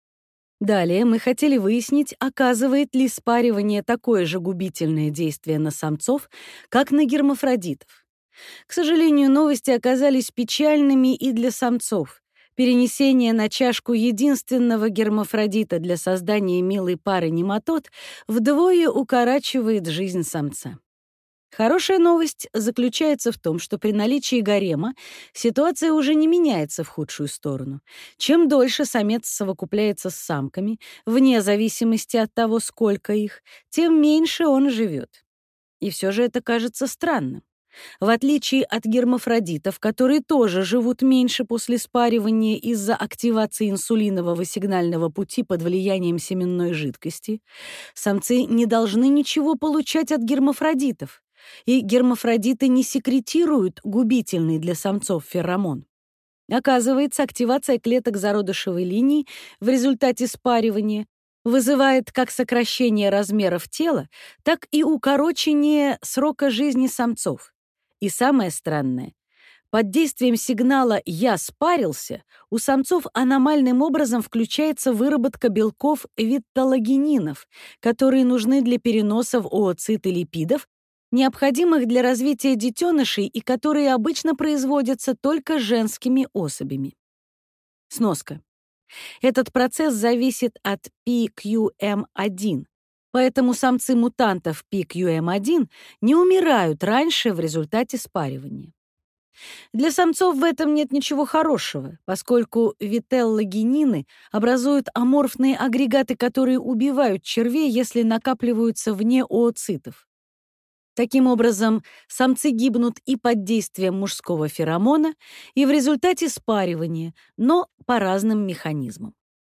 [SPEAKER 1] Далее мы хотели выяснить, оказывает ли спаривание такое же губительное действие на самцов, как на гермафродитов. К сожалению, новости оказались печальными и для самцов. Перенесение на чашку единственного гермафродита для создания милой пары нематод вдвое укорачивает жизнь самца. Хорошая новость заключается в том, что при наличии гарема ситуация уже не меняется в худшую сторону. Чем дольше самец совокупляется с самками, вне зависимости от того, сколько их, тем меньше он живет. И все же это кажется странным. В отличие от гермафродитов, которые тоже живут меньше после спаривания из-за активации инсулинового сигнального пути под влиянием семенной жидкости, самцы не должны ничего получать от гермафродитов, и гермафродиты не секретируют губительный для самцов феромон. Оказывается, активация клеток зародышевой линии в результате спаривания вызывает как сокращение размеров тела, так и укорочение срока жизни самцов. И самое странное, под действием сигнала «я спарился» у самцов аномальным образом включается выработка белков витталогенинов, которые нужны для переноса в ooциты липидов, необходимых для развития детенышей и которые обычно производятся только женскими особями. Сноска. Этот процесс зависит от пи кью эм один, Поэтому самцы мутантов пи кью эм один не умирают раньше в результате спаривания. Для самцов в этом нет ничего хорошего, поскольку вителлогенины образуют аморфные агрегаты, которые убивают червей, если накапливаются вне ooцитов. Таким образом, самцы гибнут и под действием мужского феромона, и в результате спаривания, но по разным механизмам.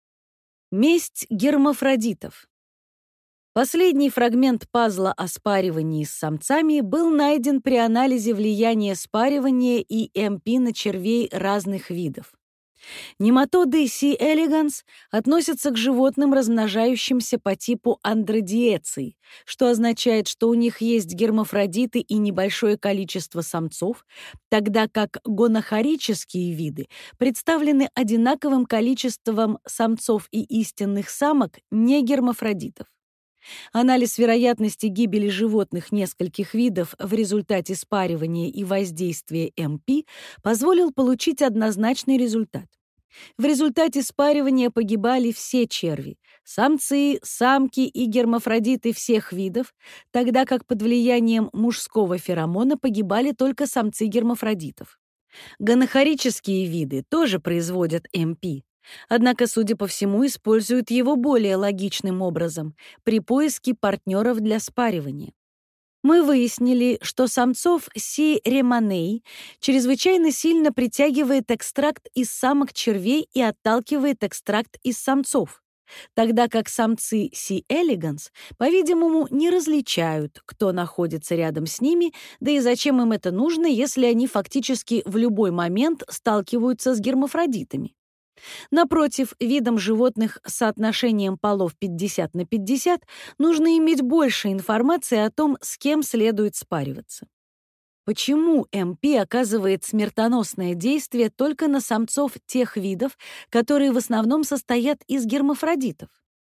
[SPEAKER 1] Месть гермафродитов. Последний фрагмент пазла о спаривании с самцами был найден при анализе влияния спаривания и эм пи на червей разных видов. Нематоды C. elegans относятся к животным, размножающимся по типу андродиэций, что означает, что у них есть гермафродиты и небольшое количество самцов, тогда как гонохорические виды представлены одинаковым количеством самцов и истинных самок негермафродитов. Анализ вероятности гибели животных нескольких видов в результате спаривания и воздействия эм пи позволил получить однозначный результат. В результате спаривания погибали все черви — самцы, самки и гермафродиты всех видов, тогда как под влиянием мужского феромона погибали только самцы гермафродитов. Гонохорические виды тоже производят эм пи. Однако, судя по всему, используют его более логичным образом при поиске партнеров для спаривания. Мы выяснили, что самцов C. remanei чрезвычайно сильно притягивает экстракт из самок червей и отталкивает экстракт из самцов, тогда как самцы C. elegans, по-видимому, не различают, кто находится рядом с ними, да и зачем им это нужно, если они фактически в любой момент сталкиваются с гермафродитами. Напротив, видам животных с соотношением полов пятьдесят на пятьдесят нужно иметь больше информации о том, с кем следует спариваться. Почему эм пи оказывает смертоносное действие только на самцов тех видов, которые в основном состоят из гермафродитов?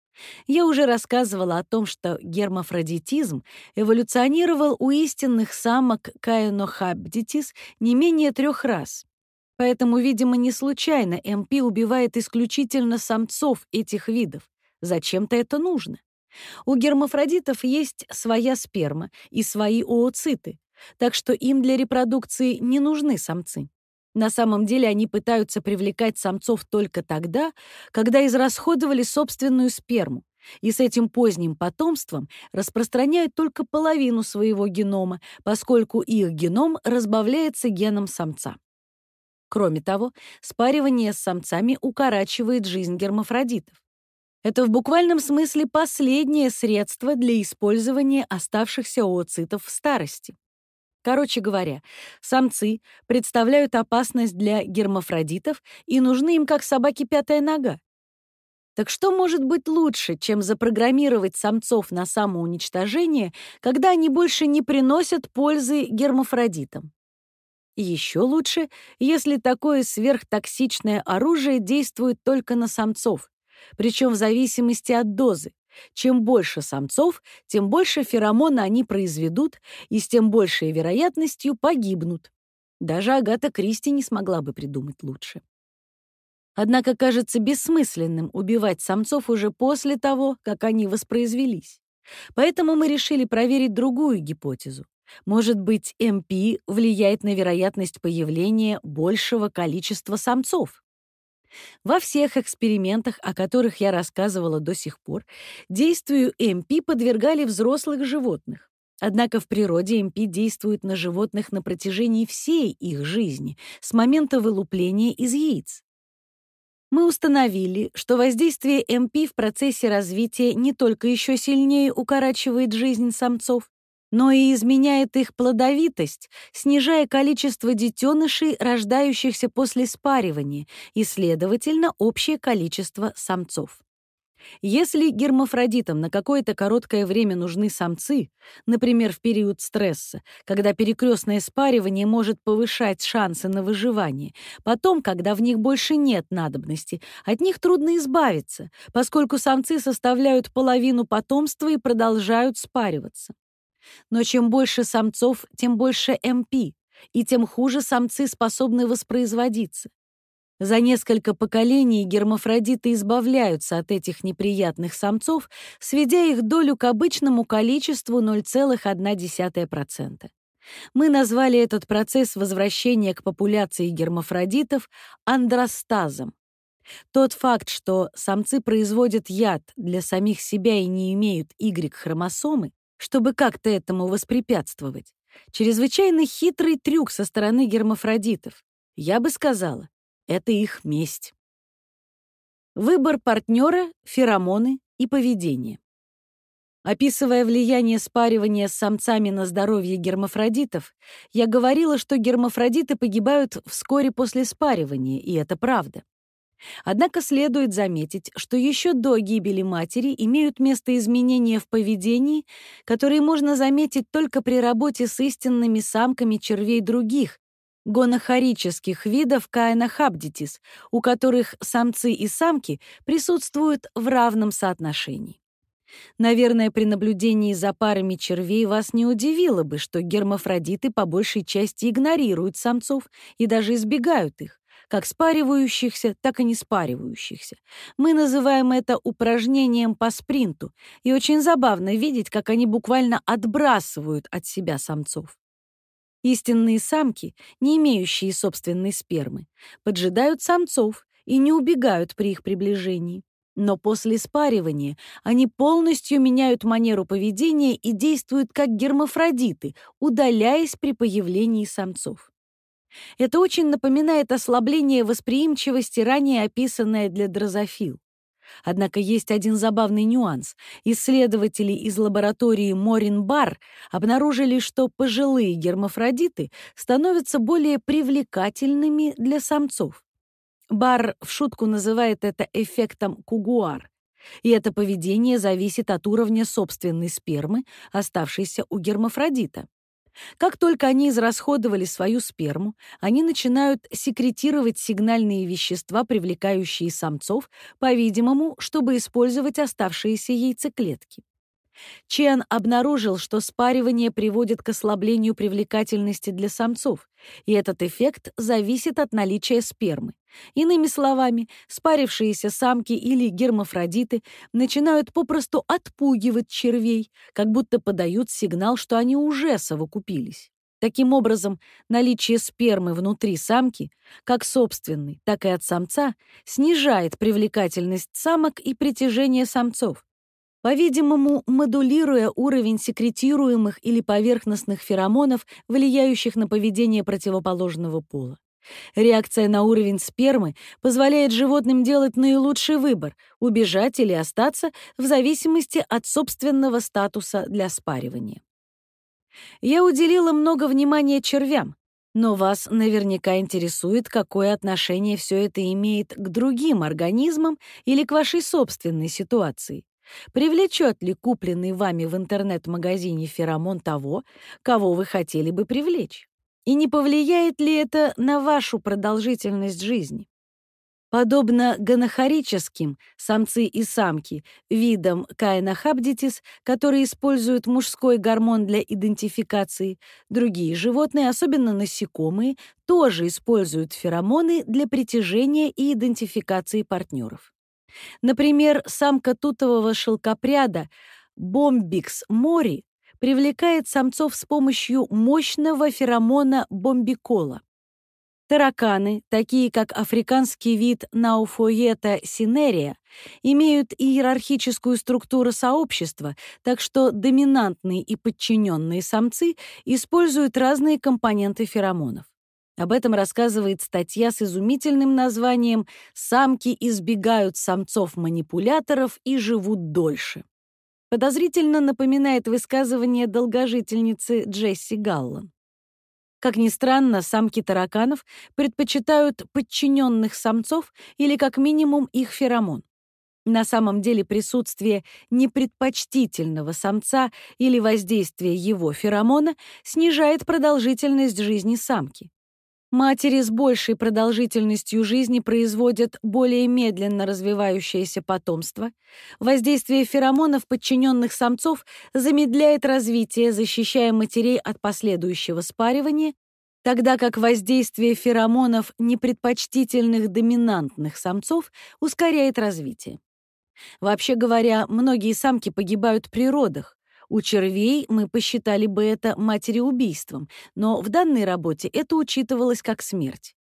[SPEAKER 1] Я уже рассказывала о том, что гермафродитизм эволюционировал у истинных самок Caenohabditis не менее трех раз. Поэтому, видимо, не случайно эм пи убивает исключительно самцов этих видов. Зачем-то это нужно. У гермафродитов есть своя сперма и свои ooциты, так что им для репродукции не нужны самцы. На самом деле они пытаются привлекать самцов только тогда, когда израсходовали собственную сперму, и с этим поздним потомством распространяют только половину своего генома, поскольку их геном разбавляется геном самца. Кроме того, спаривание с самцами укорачивает жизнь гермафродитов. Это в буквальном смысле последнее средство для использования оставшихся ooцитов в старости. Короче говоря, самцы представляют опасность для гермафродитов и нужны им как собаке пятая нога. Так что может быть лучше, чем запрограммировать самцов на самоуничтожение, когда они больше не приносят пользы гермафродитам? И еще лучше, если такое сверхтоксичное оружие действует только на самцов, причем в зависимости от дозы. Чем больше самцов, тем больше феромона они произведут и с тем большей вероятностью погибнут. Даже Агата Кристи не смогла бы придумать лучше. Однако кажется бессмысленным убивать самцов уже после того, как они воспроизвелись. Поэтому мы решили проверить другую гипотезу. Может быть, эм пи влияет на вероятность появления большего количества самцов? Во всех экспериментах, о которых я рассказывала до сих пор, действию эм пи подвергали взрослых животных. Однако в природе эм пи действует на животных на протяжении всей их жизни, с момента вылупления из яиц. Мы установили, что воздействие эм пи в процессе развития не только еще сильнее укорачивает жизнь самцов, но и изменяет их плодовитость, снижая количество детенышей, рождающихся после спаривания, и, следовательно, общее количество самцов. Если гермафродитам на какое-то короткое время нужны самцы, например, в период стресса, когда перекрестное спаривание может повышать шансы на выживание, потом, когда в них больше нет надобности, от них трудно избавиться, поскольку самцы составляют половину потомства и продолжают спариваться. Но чем больше самцов, тем больше эм пи, и тем хуже самцы способны воспроизводиться. За несколько поколений гермафродиты избавляются от этих неприятных самцов, сведя их долю к обычному количеству ноль целых одна десятая процента. Мы назвали этот процесс возвращения к популяции гермафродитов андростазом. Тот факт, что самцы производят яд для самих себя и не имеют Y-хромосомы, чтобы как-то этому воспрепятствовать, чрезвычайно хитрый трюк со стороны гермафродитов. Я бы сказала, это их месть. Выбор партнера, феромоны и поведение. Описывая влияние спаривания с самцами на здоровье гермафродитов, я говорила, что гермафродиты погибают вскоре после спаривания, и это правда. Однако следует заметить, что еще до гибели матери имеют место изменения в поведении, которые можно заметить только при работе с истинными самками червей других, гонохорических видов Caenorhabditis, у которых самцы и самки присутствуют в равном соотношении. Наверное, при наблюдении за парами червей вас не удивило бы, что гермафродиты по большей части игнорируют самцов и даже избегают их, как спаривающихся, так и не спаривающихся. Мы называем это упражнением по спринту, и очень забавно видеть, как они буквально отбрасывают от себя самцов. Истинные самки, не имеющие собственной спермы, поджидают самцов и не убегают при их приближении. Но после спаривания они полностью меняют манеру поведения и действуют как гермафродиты, удаляясь при появлении самцов. Это очень напоминает ослабление восприимчивости, ранее описанное для дрозофил. Однако есть один забавный нюанс. Исследователи из лаборатории Морин-Бар обнаружили, что пожилые гермафродиты становятся более привлекательными для самцов. Бар в шутку называет это эффектом Кугуар. И это поведение зависит от уровня собственной спермы, оставшейся у гермафродита. Как только они израсходовали свою сперму, они начинают секретировать сигнальные вещества, привлекающие самцов, по-видимому, чтобы использовать оставшиеся яйцеклетки. Чен обнаружил, что спаривание приводит к ослаблению привлекательности для самцов, и этот эффект зависит от наличия спермы. Иными словами, спарившиеся самки или гермафродиты начинают попросту отпугивать червей, как будто подают сигнал, что они уже совокупились. Таким образом, наличие спермы внутри самки, как собственной, так и от самца, снижает привлекательность самок и притяжение самцов, по-видимому, модулируя уровень секретируемых или поверхностных феромонов, влияющих на поведение противоположного пола. Реакция на уровень спермы позволяет животным делать наилучший выбор — убежать или остаться в зависимости от собственного статуса для спаривания. Я уделила много внимания червям, но вас наверняка интересует, какое отношение все это имеет к другим организмам или к вашей собственной ситуации. Привлечет ли купленный вами в интернет-магазине феромон того, кого вы хотели бы привлечь? И не повлияет ли это на вашу продолжительность жизни? Подобно гонохорическим, самцы и самки, видам Caenorhabditis, которые используют мужской гормон для идентификации, другие животные, особенно насекомые, тоже используют феромоны для притяжения и идентификации партнеров. Например, самка тутового шелкопряда Bombyx mori привлекает самцов с помощью мощного феромона бомбикола. Тараканы, такие как африканский вид Наупhoeta cinerea, имеют иерархическую структуру сообщества, так что доминантные и подчиненные самцы используют разные компоненты феромонов. Об этом рассказывает статья с изумительным названием «Самки избегают самцов-манипуляторов и живут дольше». Подозрительно напоминает высказывание долгожительницы Джесси Галлан. Как ни странно, самки тараканов предпочитают подчиненных самцов или как минимум их феромон. На самом деле присутствие непредпочтительного самца или воздействие его феромона снижает продолжительность жизни самки. Матери с большей продолжительностью жизни производят более медленно развивающееся потомство. Воздействие феромонов подчиненных самцов замедляет развитие, защищая матерей от последующего спаривания тогда как воздействие феромонов непредпочтительных доминантных самцов ускоряет развитие. Вообще говоря, многие самки погибают при родах. У червей мы посчитали бы это матереубийством, но в данной работе это учитывалось как смерть.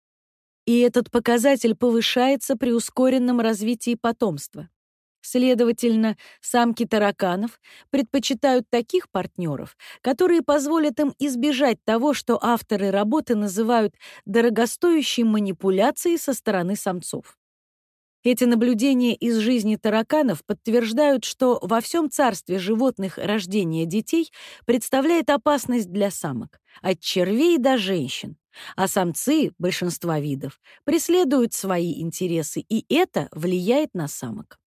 [SPEAKER 1] И этот показатель повышается при ускоренном развитии потомства. Следовательно, самки тараканов предпочитают таких партнеров, которые позволят им избежать того, что авторы работы называют дорогостоящей манипуляцией со стороны самцов. Эти наблюдения из жизни тараканов подтверждают, что во всем царстве животных рождение детей представляет опасность для самок, от червей до женщин, а самцы большинства видов преследуют свои интересы, и это влияет на самок.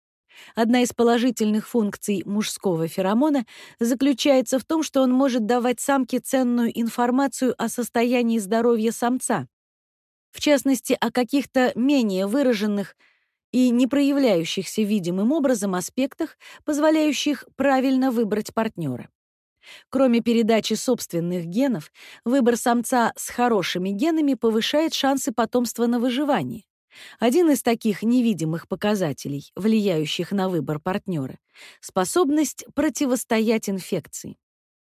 [SPEAKER 1] Одна из положительных функций мужского феромона заключается в том, что он может давать самке ценную информацию о состоянии здоровья самца, в частности, о каких-то менее выраженных и не проявляющихся видимым образом аспектах, позволяющих правильно выбрать партнера. Кроме передачи собственных генов, выбор самца с хорошими генами повышает шансы потомства на выживание. Один из таких невидимых показателей, влияющих на выбор партнера, — способность противостоять инфекции.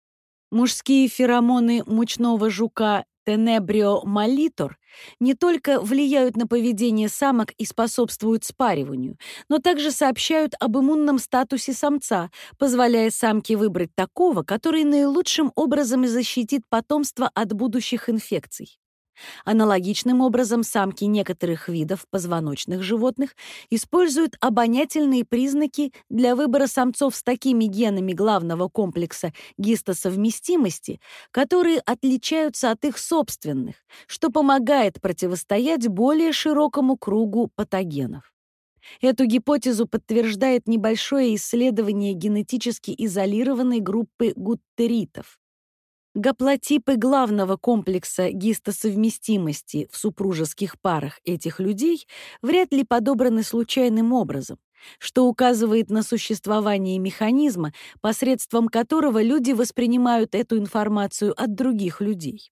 [SPEAKER 1] Мужские феромоны мучного жука Tenebrio mollitor не только влияют на поведение самок и способствуют спариванию, но также сообщают об иммунном статусе самца, позволяя самке выбрать такого, который наилучшим образом защитит потомство от будущих инфекций. Аналогичным образом самки некоторых видов позвоночных животных используют обонятельные признаки для выбора самцов с такими генами главного комплекса гистосовместимости, которые отличаются от их собственных, что помогает противостоять более широкому кругу патогенов. Эту гипотезу подтверждает небольшое исследование генетически изолированной группы гуттеритов. Гаплотипы главного комплекса гистосовместимости в супружеских парах этих людей вряд ли подобраны случайным образом, что указывает на существование механизма, посредством которого люди воспринимают эту информацию от других людей.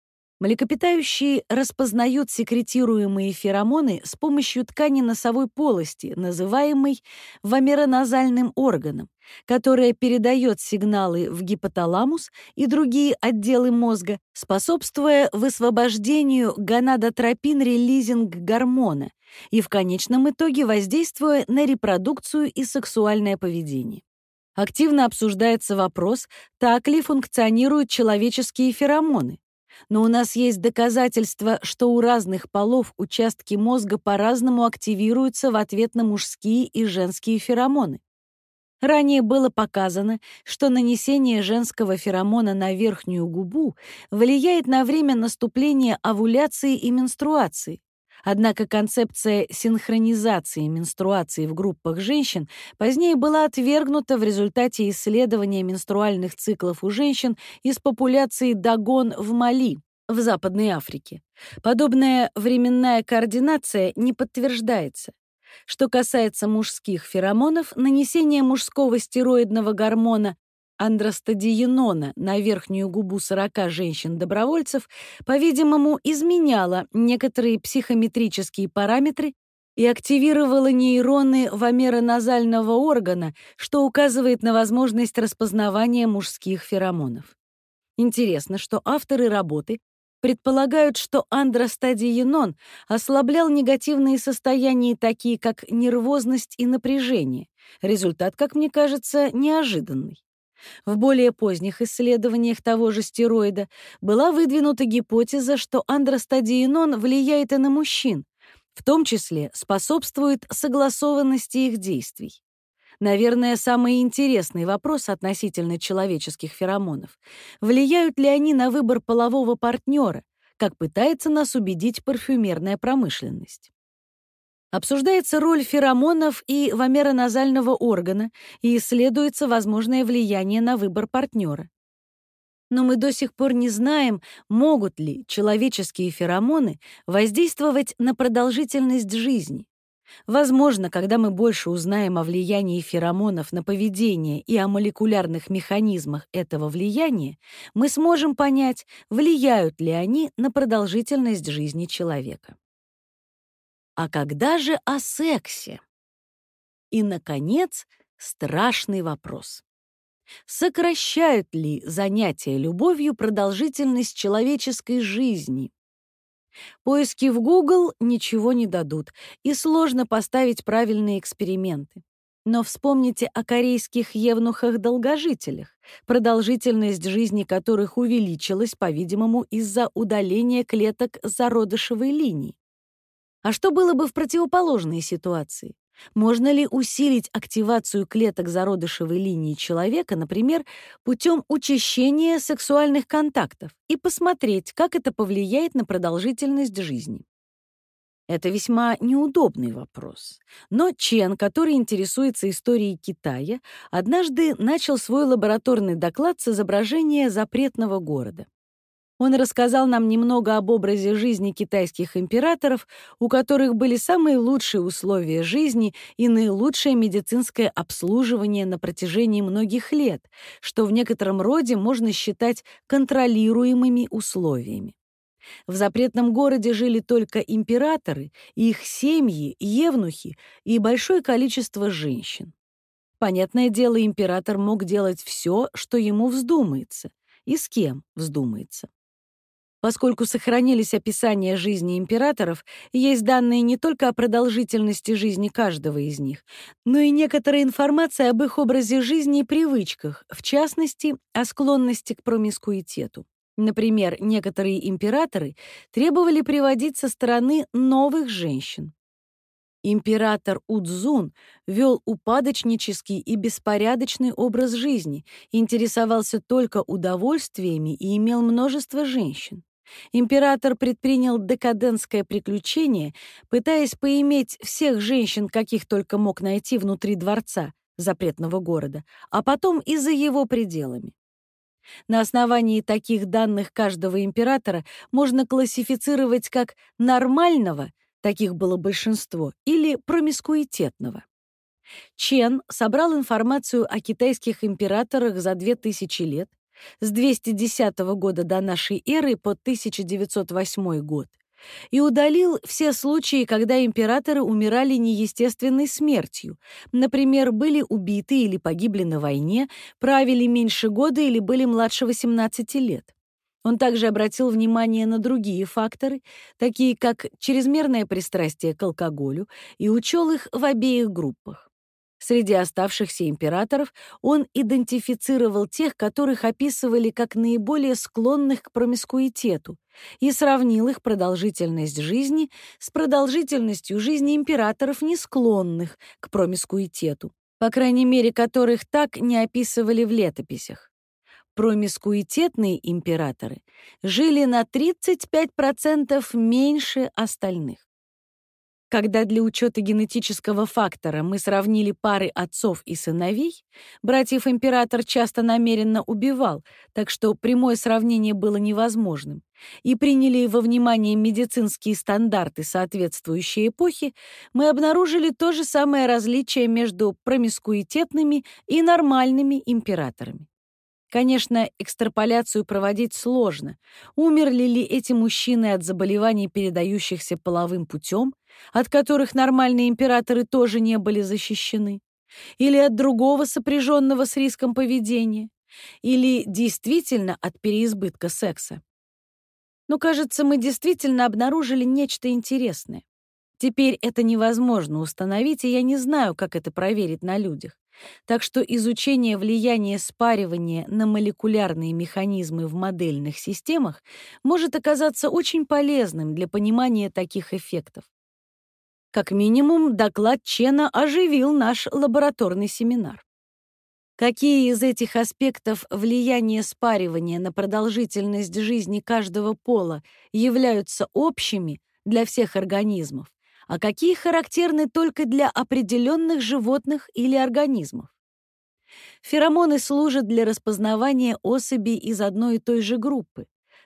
[SPEAKER 1] Млекопитающие распознают секретируемые феромоны с помощью ткани носовой полости, называемой вомероназальным органом, которая передает сигналы в гипоталамус и другие отделы мозга, способствуя высвобождению гонадотропин-релизинг-гормона и в конечном итоге воздействуя на репродукцию и сексуальное поведение. Активно обсуждается вопрос, так ли функционируют человеческие феромоны. Но у нас есть доказательства, что у разных полов участки мозга по-разному активируются в ответ на мужские и женские феромоны. Ранее было показано, что нанесение женского феромона на верхнюю губу влияет на время наступления овуляции и менструации. Однако концепция синхронизации менструации в группах женщин позднее была отвергнута в результате исследования менструальных циклов у женщин из популяции Дагон в Мали, в Западной Африке. Подобная временная координация не подтверждается. Что касается мужских феромонов, нанесение мужского стероидного гормона андростадиенона на верхнюю губу сорока женщин-добровольцев, по-видимому, изменяло некоторые психометрические параметры и активировало нейроны вомероназального органа, что указывает на возможность распознавания мужских феромонов. Интересно, что авторы работы предполагают, что андростадиенон ослаблял негативные состояния, такие как нервозность и напряжение. Результат, как мне кажется, неожиданный. В более поздних исследованиях того же стероида была выдвинута гипотеза, что андростадиенон влияет и на мужчин, в том числе способствует согласованности их действий. Наверное, самый интересный вопрос относительно человеческих феромонов — влияют ли они на выбор полового партнера, как пытается нас убедить парфюмерная промышленность. Обсуждается роль феромонов и вомероназального органа и исследуется возможное влияние на выбор партнера. Но мы до сих пор не знаем, могут ли человеческие феромоны воздействовать на продолжительность жизни. Возможно, когда мы больше узнаем о влиянии феромонов на поведение и о молекулярных механизмах этого влияния, мы сможем понять, влияют ли они на продолжительность жизни человека. А когда же о сексе? И, наконец, страшный вопрос. Сокращают ли занятия любовью продолжительность человеческой жизни? Поиски в Google ничего не дадут, и сложно поставить правильные эксперименты. Но вспомните о корейских евнухах-долгожителях, продолжительность жизни которых увеличилась, по-видимому, из-за удаления клеток зародышевой линии. А что было бы в противоположной ситуации? Можно ли усилить активацию клеток зародышевой линии человека, например, путем учащения сексуальных контактов, и посмотреть, как это повлияет на продолжительность жизни? Это весьма неудобный вопрос. Но Чен, который интересуется историей Китая, однажды начал свой лабораторный доклад с изображения запретного города. Он рассказал нам немного об образе жизни китайских императоров, у которых были самые лучшие условия жизни и наилучшее медицинское обслуживание на протяжении многих лет, что в некотором роде можно считать контролируемыми условиями. В запретном городе жили только императоры, их семьи, евнухи и большое количество женщин. Понятное дело, император мог делать все, что ему вздумается, и с кем вздумается. Поскольку сохранились описания жизни императоров, есть данные не только о продолжительности жизни каждого из них, но и некоторая информация об их образе жизни и привычках, в частности, о склонности к промискуитету. Например, некоторые императоры требовали приводить со стороны новых женщин. Император Удзун вел упадочнический и беспорядочный образ жизни, интересовался только удовольствиями и имел множество женщин. Император предпринял декадентское приключение, пытаясь поиметь всех женщин, каких только мог найти внутри дворца, запретного города, а потом и за его пределами. На основании таких данных каждого императора можно классифицировать как нормального, таких было большинство, или промискуитетного. Чен собрал информацию о китайских императорах за две тысячи лет, с двести десятого года до нашей эры по тысяча девятьсот восьмой год, и удалил все случаи, когда императоры умирали неестественной смертью, например, были убиты или погибли на войне, правили меньше года или были младше восемнадцати лет. Он также обратил внимание на другие факторы, такие как чрезмерное пристрастие к алкоголю, и учел их в обеих группах. Среди оставшихся императоров он идентифицировал тех, которых описывали как наиболее склонных к промискуитету, и сравнил их продолжительность жизни с продолжительностью жизни императоров, не склонных к промискуитету, по крайней мере, которых так не описывали в летописях. Промискуитетные императоры жили на тридцать пять процентов меньше остальных. Когда для учета генетического фактора мы сравнили пары отцов и сыновей, братьев император часто намеренно убивал, так что прямое сравнение было невозможным, и приняли во внимание медицинские стандарты соответствующей эпохи, мы обнаружили то же самое различие между промискуитетными и нормальными императорами. Конечно, экстраполяцию проводить сложно. Умерли ли эти мужчины от заболеваний, передающихся половым путем, от которых нормальные императоры тоже не были защищены? Или от другого сопряженного с риском поведения? Или действительно от переизбытка секса? Но, кажется, мы действительно обнаружили нечто интересное. Теперь это невозможно установить, и я не знаю, как это проверить на людях. Так что изучение влияния спаривания на молекулярные механизмы в модельных системах может оказаться очень полезным для понимания таких эффектов. Как минимум, доклад Чена оживил наш лабораторный семинар. Какие из этих аспектов влияния спаривания на продолжительность жизни каждого пола являются общими для всех организмов, а какие характерны только для определенных животных или организмов? Феромоны служат для распознавания особей из одной и той же группы.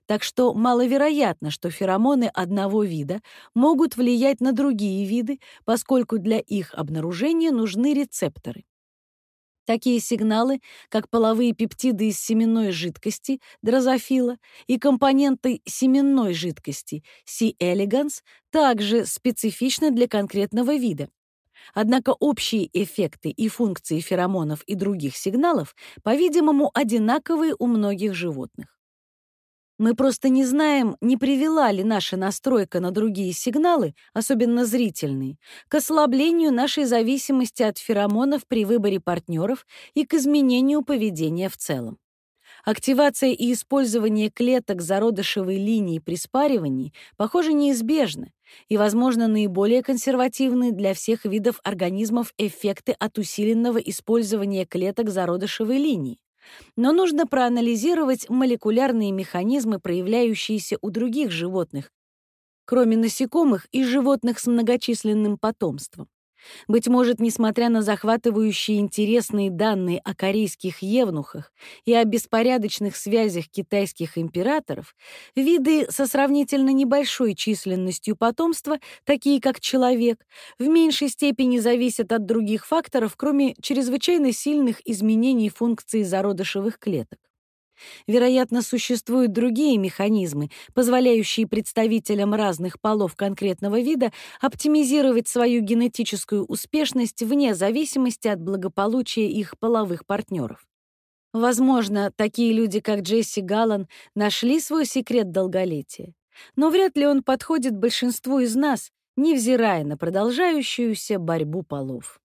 [SPEAKER 1] так что маловероятно, что феромоны одного вида могут влиять на другие виды, поскольку для их обнаружения нужны рецепторы. Такие сигналы, как половые пептиды из семенной жидкости, дрозофила, и компоненты семенной жидкости, C. elegans, также специфичны для конкретного вида. Однако общие эффекты и функции феромонов и других сигналов, по-видимому, одинаковые у многих животных. Мы просто не знаем, не привела ли наша настройка на другие сигналы, особенно зрительные, к ослаблению нашей зависимости от феромонов при выборе партнеров и к изменению поведения в целом. Активация и использование клеток зародышевой линии при спаривании, похоже, неизбежны, и, возможно, наиболее консервативны для всех видов организмов эффекты от усиленного использования клеток зародышевой линии. Но нужно проанализировать молекулярные механизмы, проявляющиеся у других животных, кроме насекомых и животных с многочисленным потомством. Быть может, несмотря на захватывающие интересные данные о корейских евнухах и о беспорядочных связях китайских императоров, виды со сравнительно небольшой численностью потомства, такие как человек, в меньшей степени зависят от других факторов, кроме чрезвычайно сильных изменений функции зародышевых клеток. Вероятно, существуют другие механизмы, позволяющие представителям разных полов конкретного вида оптимизировать свою генетическую успешность вне зависимости от благополучия их половых партнеров. Возможно, такие люди, как Джесси Галлан, нашли свой секрет долголетия, но вряд ли он подходит большинству из нас, невзирая на продолжающуюся борьбу полов.